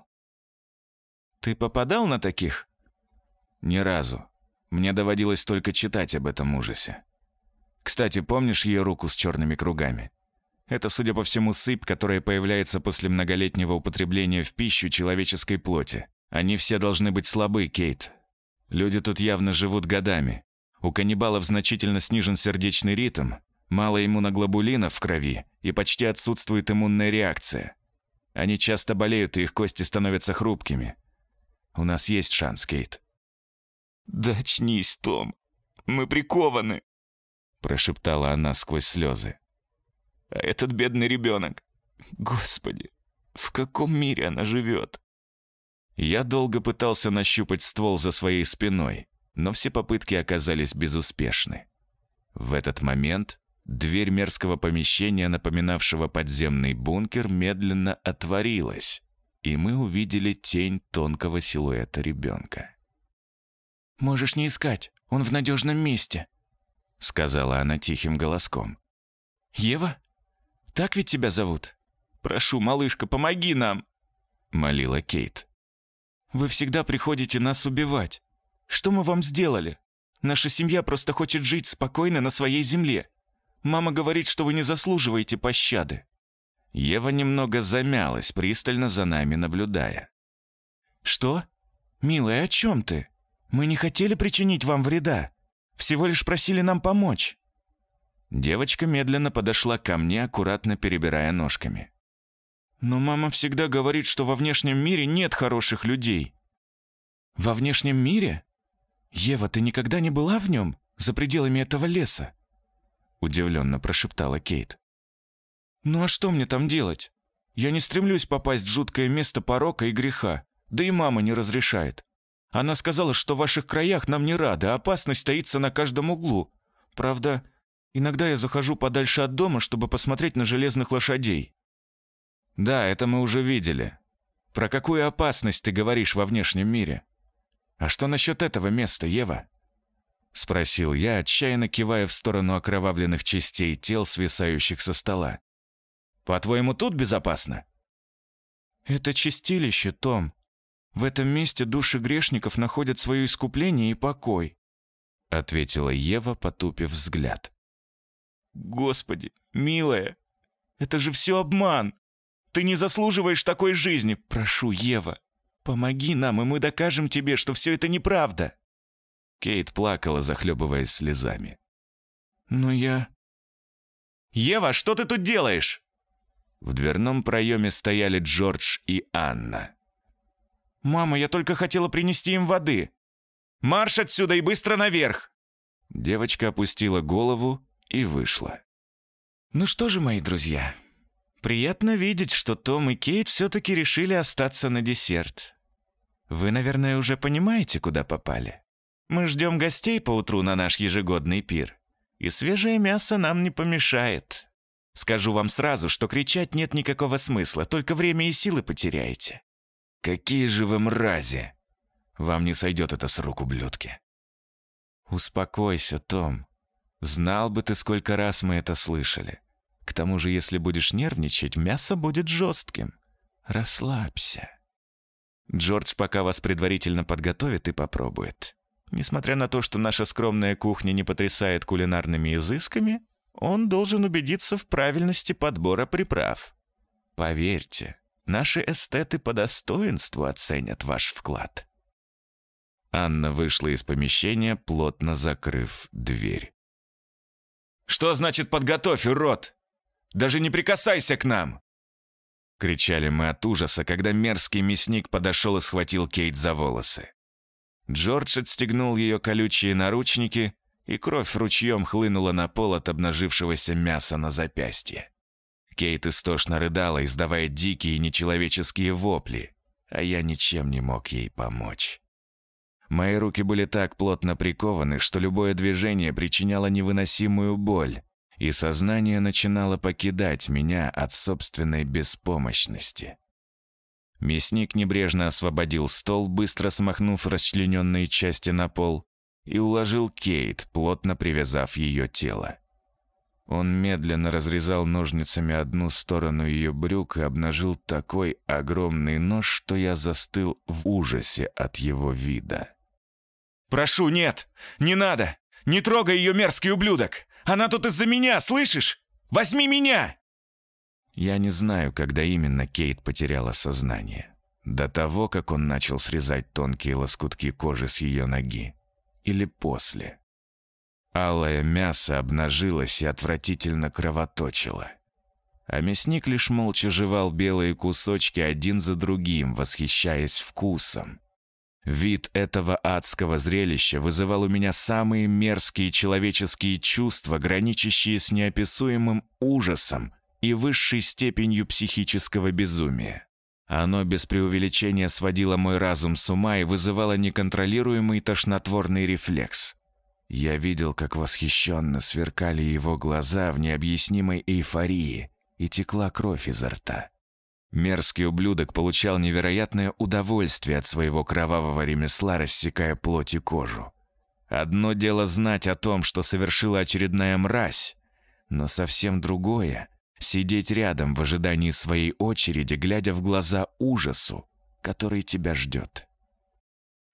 «Ты попадал на таких?» «Ни разу. Мне доводилось только читать об этом ужасе. Кстати, помнишь ее руку с черными кругами? Это, судя по всему, сыпь, которая появляется после многолетнего употребления в пищу человеческой плоти. Они все должны быть слабы, Кейт. Люди тут явно живут годами. У каннибалов значительно снижен сердечный ритм, мало иммуноглобулинов в крови и почти отсутствует иммунная реакция. Они часто болеют, и их кости становятся хрупкими. У нас есть шанс, Кейт». «Да очнись, Том. Мы прикованы», — прошептала она сквозь слезы. «А этот бедный ребенок. Господи, в каком мире она живет?» Я долго пытался нащупать ствол за своей спиной, но все попытки оказались безуспешны. В этот момент дверь мерзкого помещения, напоминавшего подземный бункер, медленно отворилась, и мы увидели тень тонкого силуэта ребенка. «Можешь не искать, он в надежном месте», — сказала она тихим голоском. «Ева? Так ведь тебя зовут? Прошу, малышка, помоги нам», — молила Кейт. «Вы всегда приходите нас убивать. Что мы вам сделали? Наша семья просто хочет жить спокойно на своей земле. Мама говорит, что вы не заслуживаете пощады». Ева немного замялась, пристально за нами наблюдая. «Что? Милая, о чем ты? Мы не хотели причинить вам вреда. Всего лишь просили нам помочь». Девочка медленно подошла ко мне, аккуратно перебирая ножками. «Но мама всегда говорит, что во внешнем мире нет хороших людей». «Во внешнем мире? Ева, ты никогда не была в нем, за пределами этого леса?» Удивленно прошептала Кейт. «Ну а что мне там делать? Я не стремлюсь попасть в жуткое место порока и греха, да и мама не разрешает. Она сказала, что в ваших краях нам не рады, а опасность таится на каждом углу. Правда, иногда я захожу подальше от дома, чтобы посмотреть на железных лошадей». «Да, это мы уже видели. Про какую опасность ты говоришь во внешнем мире? А что насчет этого места, Ева?» Спросил я, отчаянно кивая в сторону окровавленных частей тел, свисающих со стола. «По-твоему, тут безопасно?» «Это чистилище, Том. В этом месте души грешников находят свое искупление и покой», ответила Ева, потупив взгляд. «Господи, милая, это же все обман! Ты не заслуживаешь такой жизни! Прошу, Ева, помоги нам, и мы докажем тебе, что все это неправда!» Кейт плакала, захлебываясь слезами. «Но я...» «Ева, что ты тут делаешь?» В дверном проеме стояли Джордж и Анна. «Мама, я только хотела принести им воды. Марш отсюда и быстро наверх!» Девочка опустила голову и вышла. «Ну что же, мои друзья, приятно видеть, что Том и Кейт все-таки решили остаться на десерт. Вы, наверное, уже понимаете, куда попали. Мы ждем гостей поутру на наш ежегодный пир, и свежее мясо нам не помешает. Скажу вам сразу, что кричать нет никакого смысла, только время и силы потеряете». «Какие же вы мрази! Вам не сойдет это с рук, ублюдки!» «Успокойся, Том. Знал бы ты, сколько раз мы это слышали. К тому же, если будешь нервничать, мясо будет жестким. Расслабься. Джордж пока вас предварительно подготовит и попробует. Несмотря на то, что наша скромная кухня не потрясает кулинарными изысками, он должен убедиться в правильности подбора приправ. Поверьте, наши эстеты по достоинству оценят ваш вклад». Анна вышла из помещения, плотно закрыв дверь. «Что значит «подготовь, урод»? Даже не прикасайся к нам!» Кричали мы от ужаса, когда мерзкий мясник подошел и схватил Кейт за волосы. Джордж отстегнул ее колючие наручники, и кровь ручьем хлынула на пол от обнажившегося мяса на запястье. Кейт истошно рыдала, издавая дикие нечеловеческие вопли, а я ничем не мог ей помочь. Мои руки были так плотно прикованы, что любое движение причиняло невыносимую боль, и сознание начинало покидать меня от собственной беспомощности. Мясник небрежно освободил стол, быстро смахнув расчлененные части на пол, и уложил Кейт, плотно привязав ее тело. Он медленно разрезал ножницами одну сторону ее брюк и обнажил такой огромный нож, что я застыл в ужасе от его вида. «Прошу, нет! Не надо! Не трогай ее, мерзкий ублюдок! Она тут из-за меня, слышишь? Возьми меня!» Я не знаю, когда именно Кейт потеряла сознание. До того, как он начал срезать тонкие лоскутки кожи с ее ноги. Или после. Алое мясо обнажилось и отвратительно кровоточило. А мясник лишь молча жевал белые кусочки один за другим, восхищаясь вкусом. Вид этого адского зрелища вызывал у меня самые мерзкие человеческие чувства, граничащие с неописуемым ужасом и высшей степенью психического безумия. Оно без преувеличения сводило мой разум с ума и вызывало неконтролируемый тошнотворный рефлекс. Я видел, как восхищенно сверкали его глаза в необъяснимой эйфории, и текла кровь изо рта. Мерзкий ублюдок получал невероятное удовольствие от своего кровавого ремесла, рассекая плоть и кожу. Одно дело знать о том, что совершила очередная мразь, но совсем другое — сидеть рядом в ожидании своей очереди, глядя в глаза ужасу, который тебя ждет.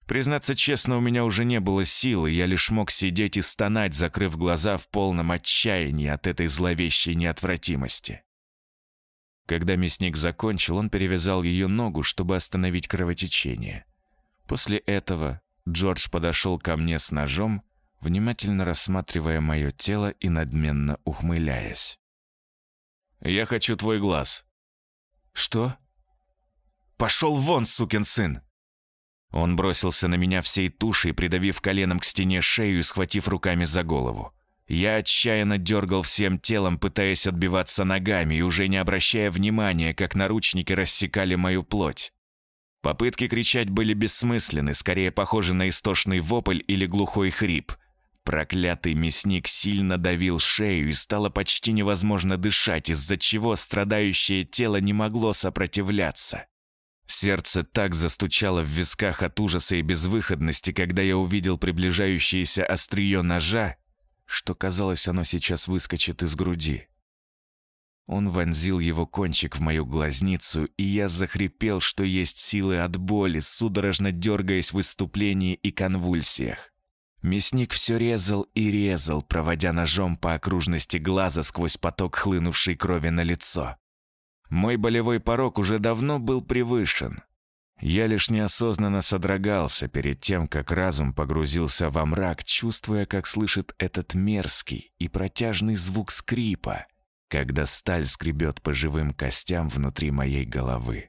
Признаться честно, у меня уже не было сил, и я лишь мог сидеть и стонать, закрыв глаза в полном отчаянии от этой зловещей неотвратимости. Когда мясник закончил, он перевязал ее ногу, чтобы остановить кровотечение. После этого Джордж подошел ко мне с ножом, внимательно рассматривая мое тело и надменно ухмыляясь. «Я хочу твой глаз». «Что?» «Пошел вон, сукин сын!» Он бросился на меня всей тушей, придавив коленом к стене шею и схватив руками за голову. Я отчаянно дергал всем телом, пытаясь отбиваться ногами, и уже не обращая внимания, как наручники рассекали мою плоть. Попытки кричать были бессмысленны, скорее похожи на истошный вопль или глухой хрип. Проклятый мясник сильно давил шею, и стало почти невозможно дышать, из-за чего страдающее тело не могло сопротивляться. Сердце так застучало в висках от ужаса и безвыходности, когда я увидел приближающееся острие ножа, что, казалось, оно сейчас выскочит из груди. Он вонзил его кончик в мою глазницу, и я захрипел, что есть силы от боли, судорожно дергаясь в выступлении и конвульсиях. Мясник все резал и резал, проводя ножом по окружности глаза сквозь поток хлынувшей крови на лицо. Мой болевой порог уже давно был превышен. Я лишь неосознанно содрогался перед тем, как разум погрузился во мрак, чувствуя, как слышит этот мерзкий и протяжный звук скрипа, когда сталь скребет по живым костям внутри моей головы.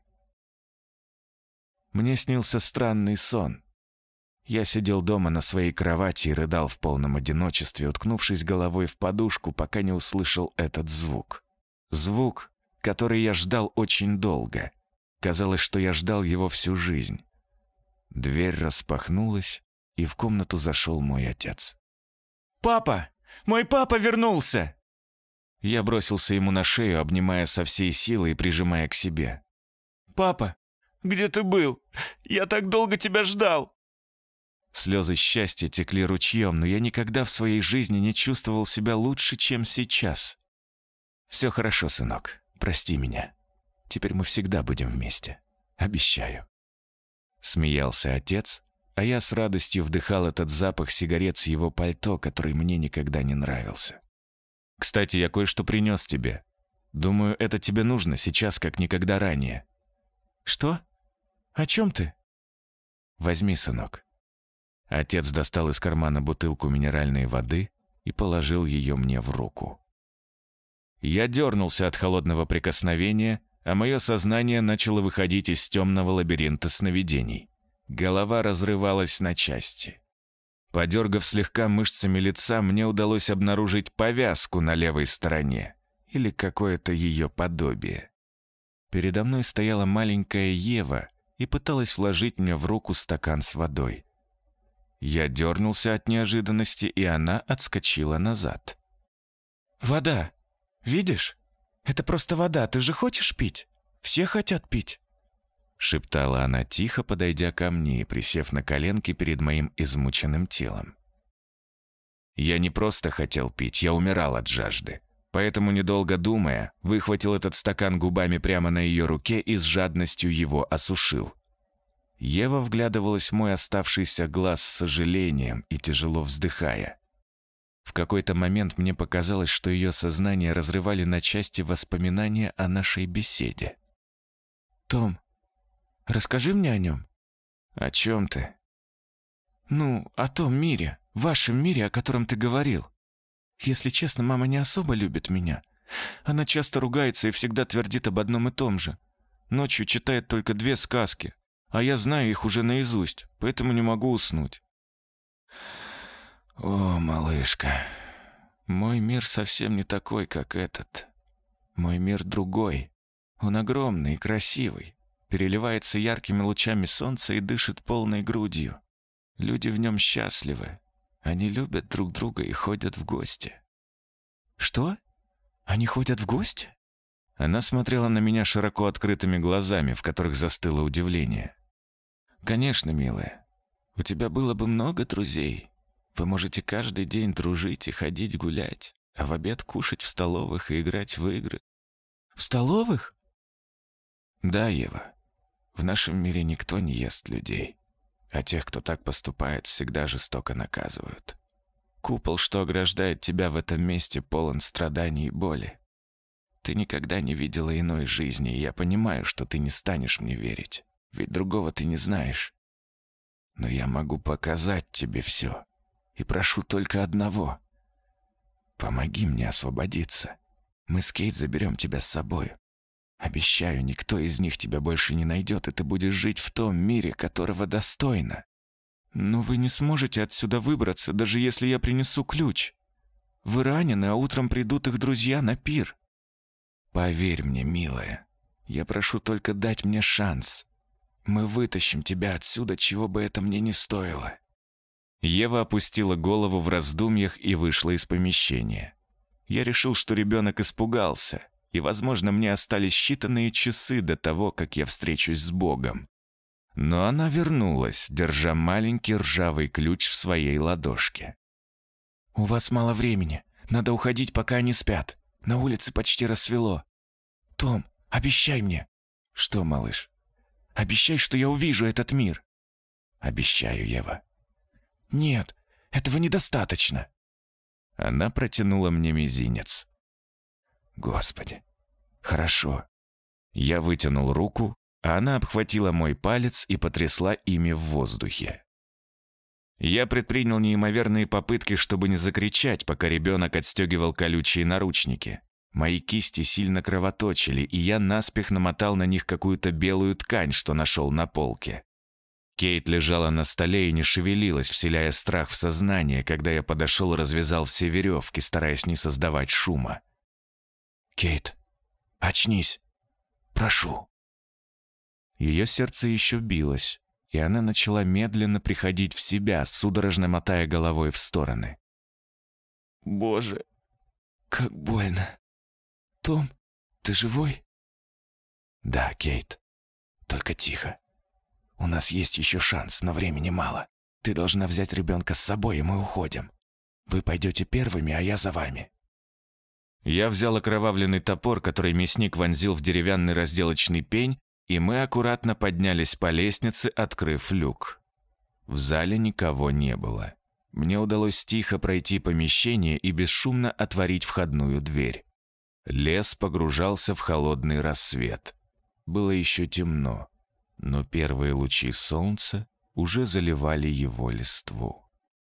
Мне снился странный сон. Я сидел дома на своей кровати и рыдал в полном одиночестве, уткнувшись головой в подушку, пока не услышал этот звук. Звук, который я ждал очень долго. Казалось, что я ждал его всю жизнь. Дверь распахнулась, и в комнату зашел мой отец. «Папа! Мой папа вернулся!» Я бросился ему на шею, обнимая со всей силы и прижимая к себе. «Папа, где ты был? Я так долго тебя ждал!» Слезы счастья текли ручьем, но я никогда в своей жизни не чувствовал себя лучше, чем сейчас. «Все хорошо, сынок. Прости меня. Теперь мы всегда будем вместе. Обещаю». Смеялся отец, а я с радостью вдыхал этот запах сигарет с его пальто, который мне никогда не нравился. «Кстати, я кое-что принес тебе. Думаю, это тебе нужно сейчас, как никогда ранее». «Что? О чем ты?» «Возьми, сынок». Отец достал из кармана бутылку минеральной воды и положил ее мне в руку. Я дернулся от холодного прикосновения, а мое сознание начало выходить из темного лабиринта сновидений. Голова разрывалась на части. Подергав слегка мышцами лица, мне удалось обнаружить повязку на левой стороне, или какое-то ее подобие. Передо мной стояла маленькая Ева и пыталась вложить мне в руку стакан с водой. Я дернулся от неожиданности, и она отскочила назад. «Вода! Видишь? Это просто вода. Ты же хочешь пить? Все хотят пить!» Шептала она тихо, подойдя ко мне и присев на коленки перед моим измученным телом. Я не просто хотел пить, я умирал от жажды. Поэтому, недолго думая, выхватил этот стакан губами прямо на ее руке и с жадностью его осушил. Ева вглядывалась в мой оставшийся глаз с сожалением и тяжело вздыхая. В какой-то момент мне показалось, что ее сознание разрывали на части воспоминания о нашей беседе. «Том, расскажи мне о нем». «О чем ты?» «Ну, о том мире, вашем мире, о котором ты говорил. Если честно, мама не особо любит меня. Она часто ругается и всегда твердит об одном и том же. Ночью читает только 2 сказки, а я знаю их уже наизусть, поэтому не могу уснуть». «О, малышка, мой мир совсем не такой, как этот. Мой мир другой. Он огромный и красивый, переливается яркими лучами солнца и дышит полной грудью. Люди в нем счастливы. Они любят друг друга и ходят в гости». «Что? Они ходят в гости?» Она смотрела на меня широко открытыми глазами, в которых застыло удивление. «Конечно, милая. У тебя было бы много друзей. Вы можете каждый день дружить и ходить гулять, а в обед кушать в столовых и играть в игры». «В столовых?» «Да, Ева. В нашем мире никто не ест людей. А тех, кто так поступает, всегда жестоко наказывают. Купол, что ограждает тебя в этом месте, полон страданий и боли. Ты никогда не видела иной жизни, и я понимаю, что ты не станешь мне верить, ведь другого ты не знаешь. Но я могу показать тебе все, и прошу только одного. Помоги мне освободиться. Мы с Кейт заберем тебя с собой. Обещаю, никто из них тебя больше не найдет, и ты будешь жить в том мире, которого достойна. Но вы не сможете отсюда выбраться, даже если я принесу ключ. Вы ранены, а утром придут их друзья на пир. Поверь мне, милая, я прошу только дать мне шанс. Мы вытащим тебя отсюда, чего бы это мне не стоило». Ева опустила голову в раздумьях и вышла из помещения. Я решил, что ребенок испугался, и, возможно, мне остались считанные часы до того, как я встречусь с Богом. Но она вернулась, держа маленький ржавый ключ в своей ладошке. «У вас мало времени. Надо уходить, пока они спят. На улице почти рассвело. Том, обещай мне». «Что, малыш?» «Обещай, что я увижу этот мир». «Обещаю, Ева». «Нет, этого недостаточно». Она протянула мне мизинец. «Господи, хорошо». Я вытянул руку, а она обхватила мой палец и потрясла ими в воздухе. Я предпринял неимоверные попытки, чтобы не закричать, пока ребенок отстегивал колючие наручники. Мои кисти сильно кровоточили, и я наспех намотал на них какую-то белую ткань, что нашел на полке. Кейт лежала на столе и не шевелилась, вселяя страх в сознание, когда я подошел и развязал все веревки, стараясь не создавать шума. «Кейт, очнись. Прошу». Ее сердце еще билось, и она начала медленно приходить в себя, судорожно мотая головой в стороны. «Боже, как больно. Том, ты живой?» «Да, Кейт. Только тихо. У нас есть еще шанс, но времени мало. Ты должна взять ребенка с собой, и мы уходим. Вы пойдете первыми, а я за вами». Я взял окровавленный топор, который мясник вонзил в деревянный разделочный пень, и мы аккуратно поднялись по лестнице, открыв люк. В зале никого не было. Мне удалось тихо пройти помещение и бесшумно отворить входную дверь. Лес погружался в холодный рассвет. Было еще темно, но первые лучи солнца уже заливали его листву.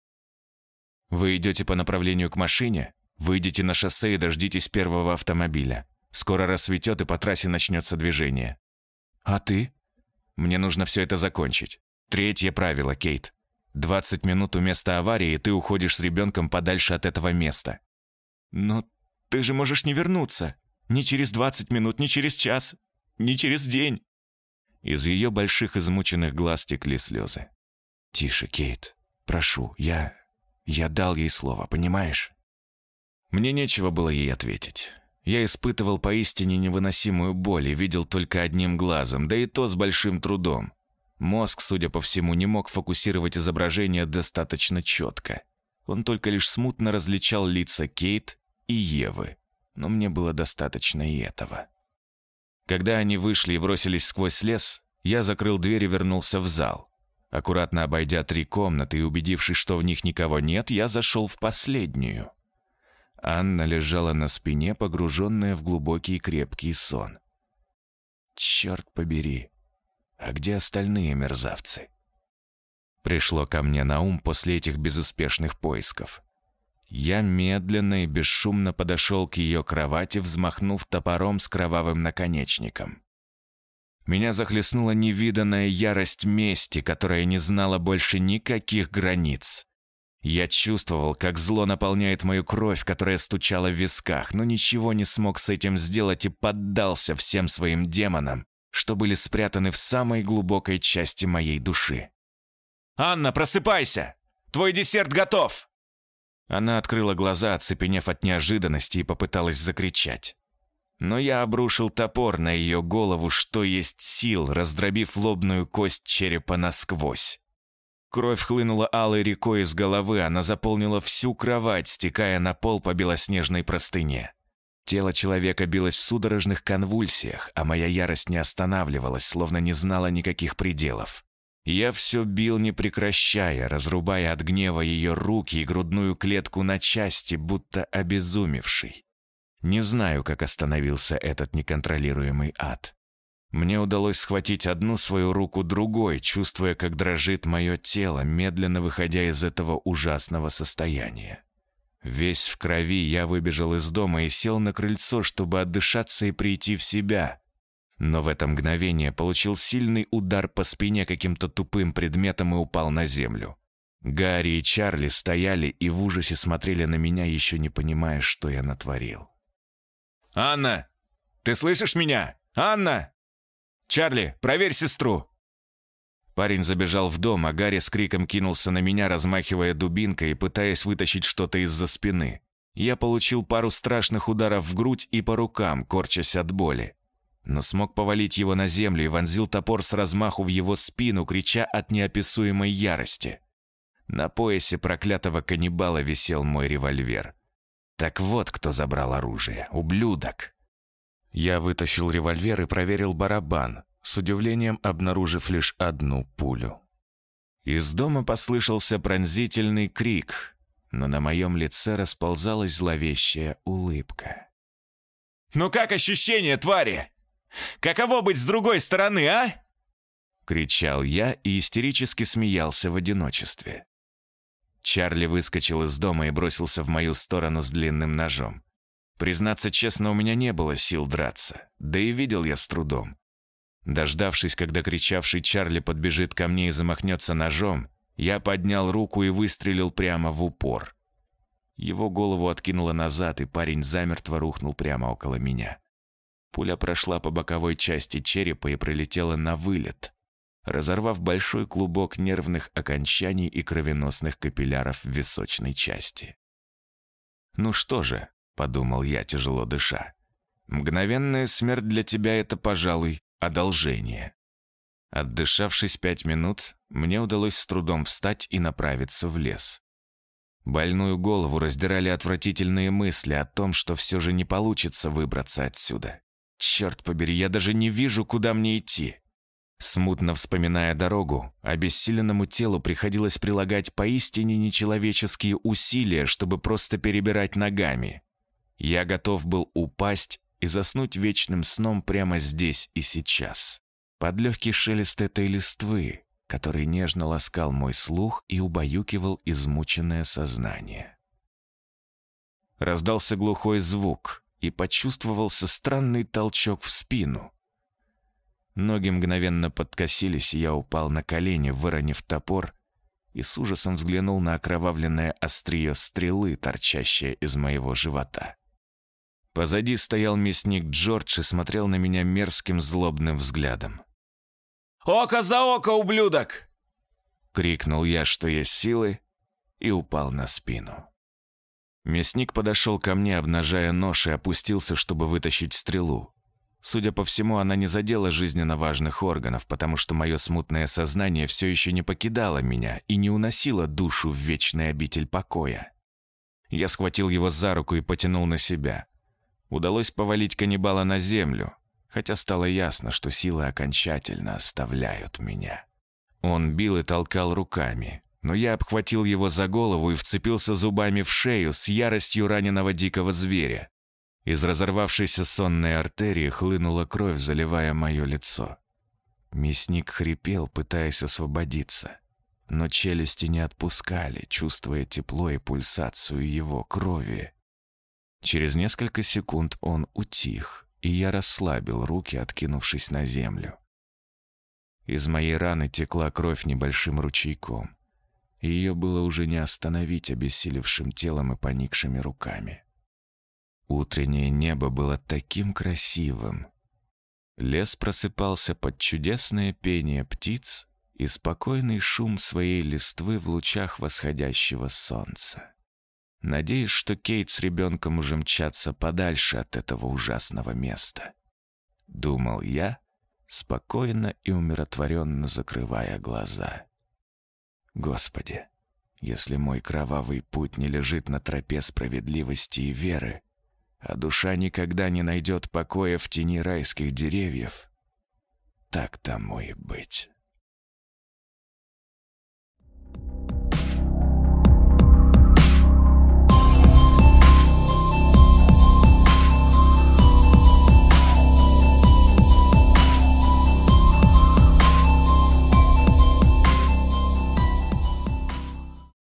«Вы идете по направлению к машине? Выйдите на шоссе и дождитесь первого автомобиля. Скоро рассветет, и по трассе начнется движение». «А ты?» «Мне нужно все это закончить. 3-е правило, Кейт. 20 минут у места аварии, и ты уходишь с ребенком подальше от этого места». «Но ты же можешь не вернуться. Ни через 20 минут, ни через час, ни через день». Из ее больших измученных глаз текли слезы. «Тише, Кейт. Прошу, я дал ей слово, понимаешь?» Мне нечего было ей ответить. Я испытывал поистине невыносимую боль и видел только одним глазом, да и то с большим трудом. Мозг, судя по всему, не мог фокусировать изображение достаточно четко. Он только лишь смутно различал лица Кейт и Евы, но мне было достаточно и этого. Когда они вышли и бросились сквозь лес, я закрыл дверь и вернулся в зал. Аккуратно обойдя 3 комнаты и убедившись, что в них никого нет, я зашел в последнюю. Анна лежала на спине, погруженная в глубокий и крепкий сон. «Черт побери, а где остальные мерзавцы?» Пришло ко мне на ум после этих безуспешных поисков. Я медленно и бесшумно подошел к ее кровати, взмахнув топором с кровавым наконечником. Меня захлестнула невиданная ярость мести, которая не знала больше никаких границ. Я чувствовал, как зло наполняет мою кровь, которая стучала в висках, но ничего не смог с этим сделать и поддался всем своим демонам, что были спрятаны в самой глубокой части моей души. «Анна, просыпайся! Твой десерт готов!» Она открыла глаза, оцепенев от неожиданности, и попыталась закричать. Но я обрушил топор на ее голову, что есть сил, раздробив лобную кость черепа насквозь. Кровь хлынула алой рекой из головы, она заполнила всю кровать, стекая на пол по белоснежной простыне. Тело человека билось в судорожных конвульсиях, а моя ярость не останавливалась, словно не знала никаких пределов. Я все бил, не прекращая, разрубая от гнева ее руки и грудную клетку на части, будто обезумевший. Не знаю, как остановился этот неконтролируемый ад. Мне удалось схватить одну свою руку другой, чувствуя, как дрожит мое тело, медленно выходя из этого ужасного состояния. Весь в крови я выбежал из дома и сел на крыльцо, чтобы отдышаться и прийти в себя. Но в это мгновение получил сильный удар по спине каким-то тупым предметом и упал на землю. Гарри и Чарли стояли и в ужасе смотрели на меня, еще не понимая, что я натворил. «Анна! Ты слышишь меня? Анна! Чарли, проверь сестру!» Парень забежал в дом, а Гарри с криком кинулся на меня, размахивая дубинкой и пытаясь вытащить что-то из-за спины. Я получил пару страшных ударов в грудь и по рукам, корчась от боли. Но смог повалить его на землю и вонзил топор с размаху в его спину, крича от неописуемой ярости. На поясе проклятого каннибала висел мой револьвер. Так вот, кто забрал оружие, ублюдок. Я вытащил револьвер и проверил барабан, с удивлением обнаружив лишь одну пулю. Из дома послышался пронзительный крик, но на моем лице расползалась зловещая улыбка. «Ну как ощущение, твари? Каково быть с другой стороны, а?» Кричал я и истерически смеялся в одиночестве. Чарли выскочил из дома и бросился в мою сторону с длинным ножом. Признаться честно, у меня не было сил драться, да и видел я с трудом. Дождавшись, когда кричавший Чарли подбежит ко мне и замахнется ножом, я поднял руку и выстрелил прямо в упор. Его голову откинуло назад, и парень замертво рухнул прямо около меня. Пуля прошла по боковой части черепа и пролетела на вылет, разорвав большой клубок нервных окончаний и кровеносных капилляров в височной части. «Ну что же», — подумал я, тяжело дыша, — «мгновенная смерть для тебя — это, пожалуй, одолжение». Отдышавшись 5 минут, мне удалось с трудом встать и направиться в лес. Больную голову раздирали отвратительные мысли о том, что все же не получится выбраться отсюда. Черт побери, я даже не вижу, куда мне идти. Смутно вспоминая дорогу, обессиленному телу приходилось прилагать поистине нечеловеческие усилия, чтобы просто перебирать ногами. Я готов был упасть и заснуть вечным сном прямо здесь и сейчас, под легкий шелест этой листвы, который нежно ласкал мой слух и убаюкивал измученное сознание. Раздался глухой звук, и почувствовался странный толчок в спину. Ноги мгновенно подкосились, и я упал на колени, выронив топор, и с ужасом взглянул на окровавленное острие стрелы, торчащее из моего живота. Позади стоял мясник Джордж и смотрел на меня мерзким злобным взглядом. «Око за око, ублюдок!» — крикнул я, что есть силы, и упал на спину. Мясник подошел ко мне, обнажая нож, и опустился, чтобы вытащить стрелу. Судя по всему, она не задела жизненно важных органов, потому что мое смутное сознание все еще не покидало меня и не уносило душу в вечный обитель покоя. Я схватил его за руку и потянул на себя. Удалось повалить каннибала на землю, хотя стало ясно, что силы окончательно оставляют меня. Он бил и толкал руками, но я обхватил его за голову и вцепился зубами в шею с яростью раненого дикого зверя. Из разорвавшейся сонной артерии хлынула кровь, заливая мое лицо. Мясник хрипел, пытаясь освободиться, но челюсти не отпускали, чувствуя тепло и пульсацию его крови. Через несколько секунд он утих, и я расслабил руки, откинувшись на землю. Из моей раны текла кровь небольшим ручейком, и ее было уже не остановить обессилевшим телом и поникшими руками. Утреннее небо было таким красивым. Лес просыпался под чудесное пение птиц и спокойный шум своей листвы в лучах восходящего солнца. Надеюсь, что Кейт с ребенком уже мчатся подальше от этого ужасного места. Думал я, спокойно и умиротворенно закрывая глаза. Господи, если мой кровавый путь не лежит на тропе справедливости и веры, а душа никогда не найдет покоя в тени райских деревьев, так тому и быть.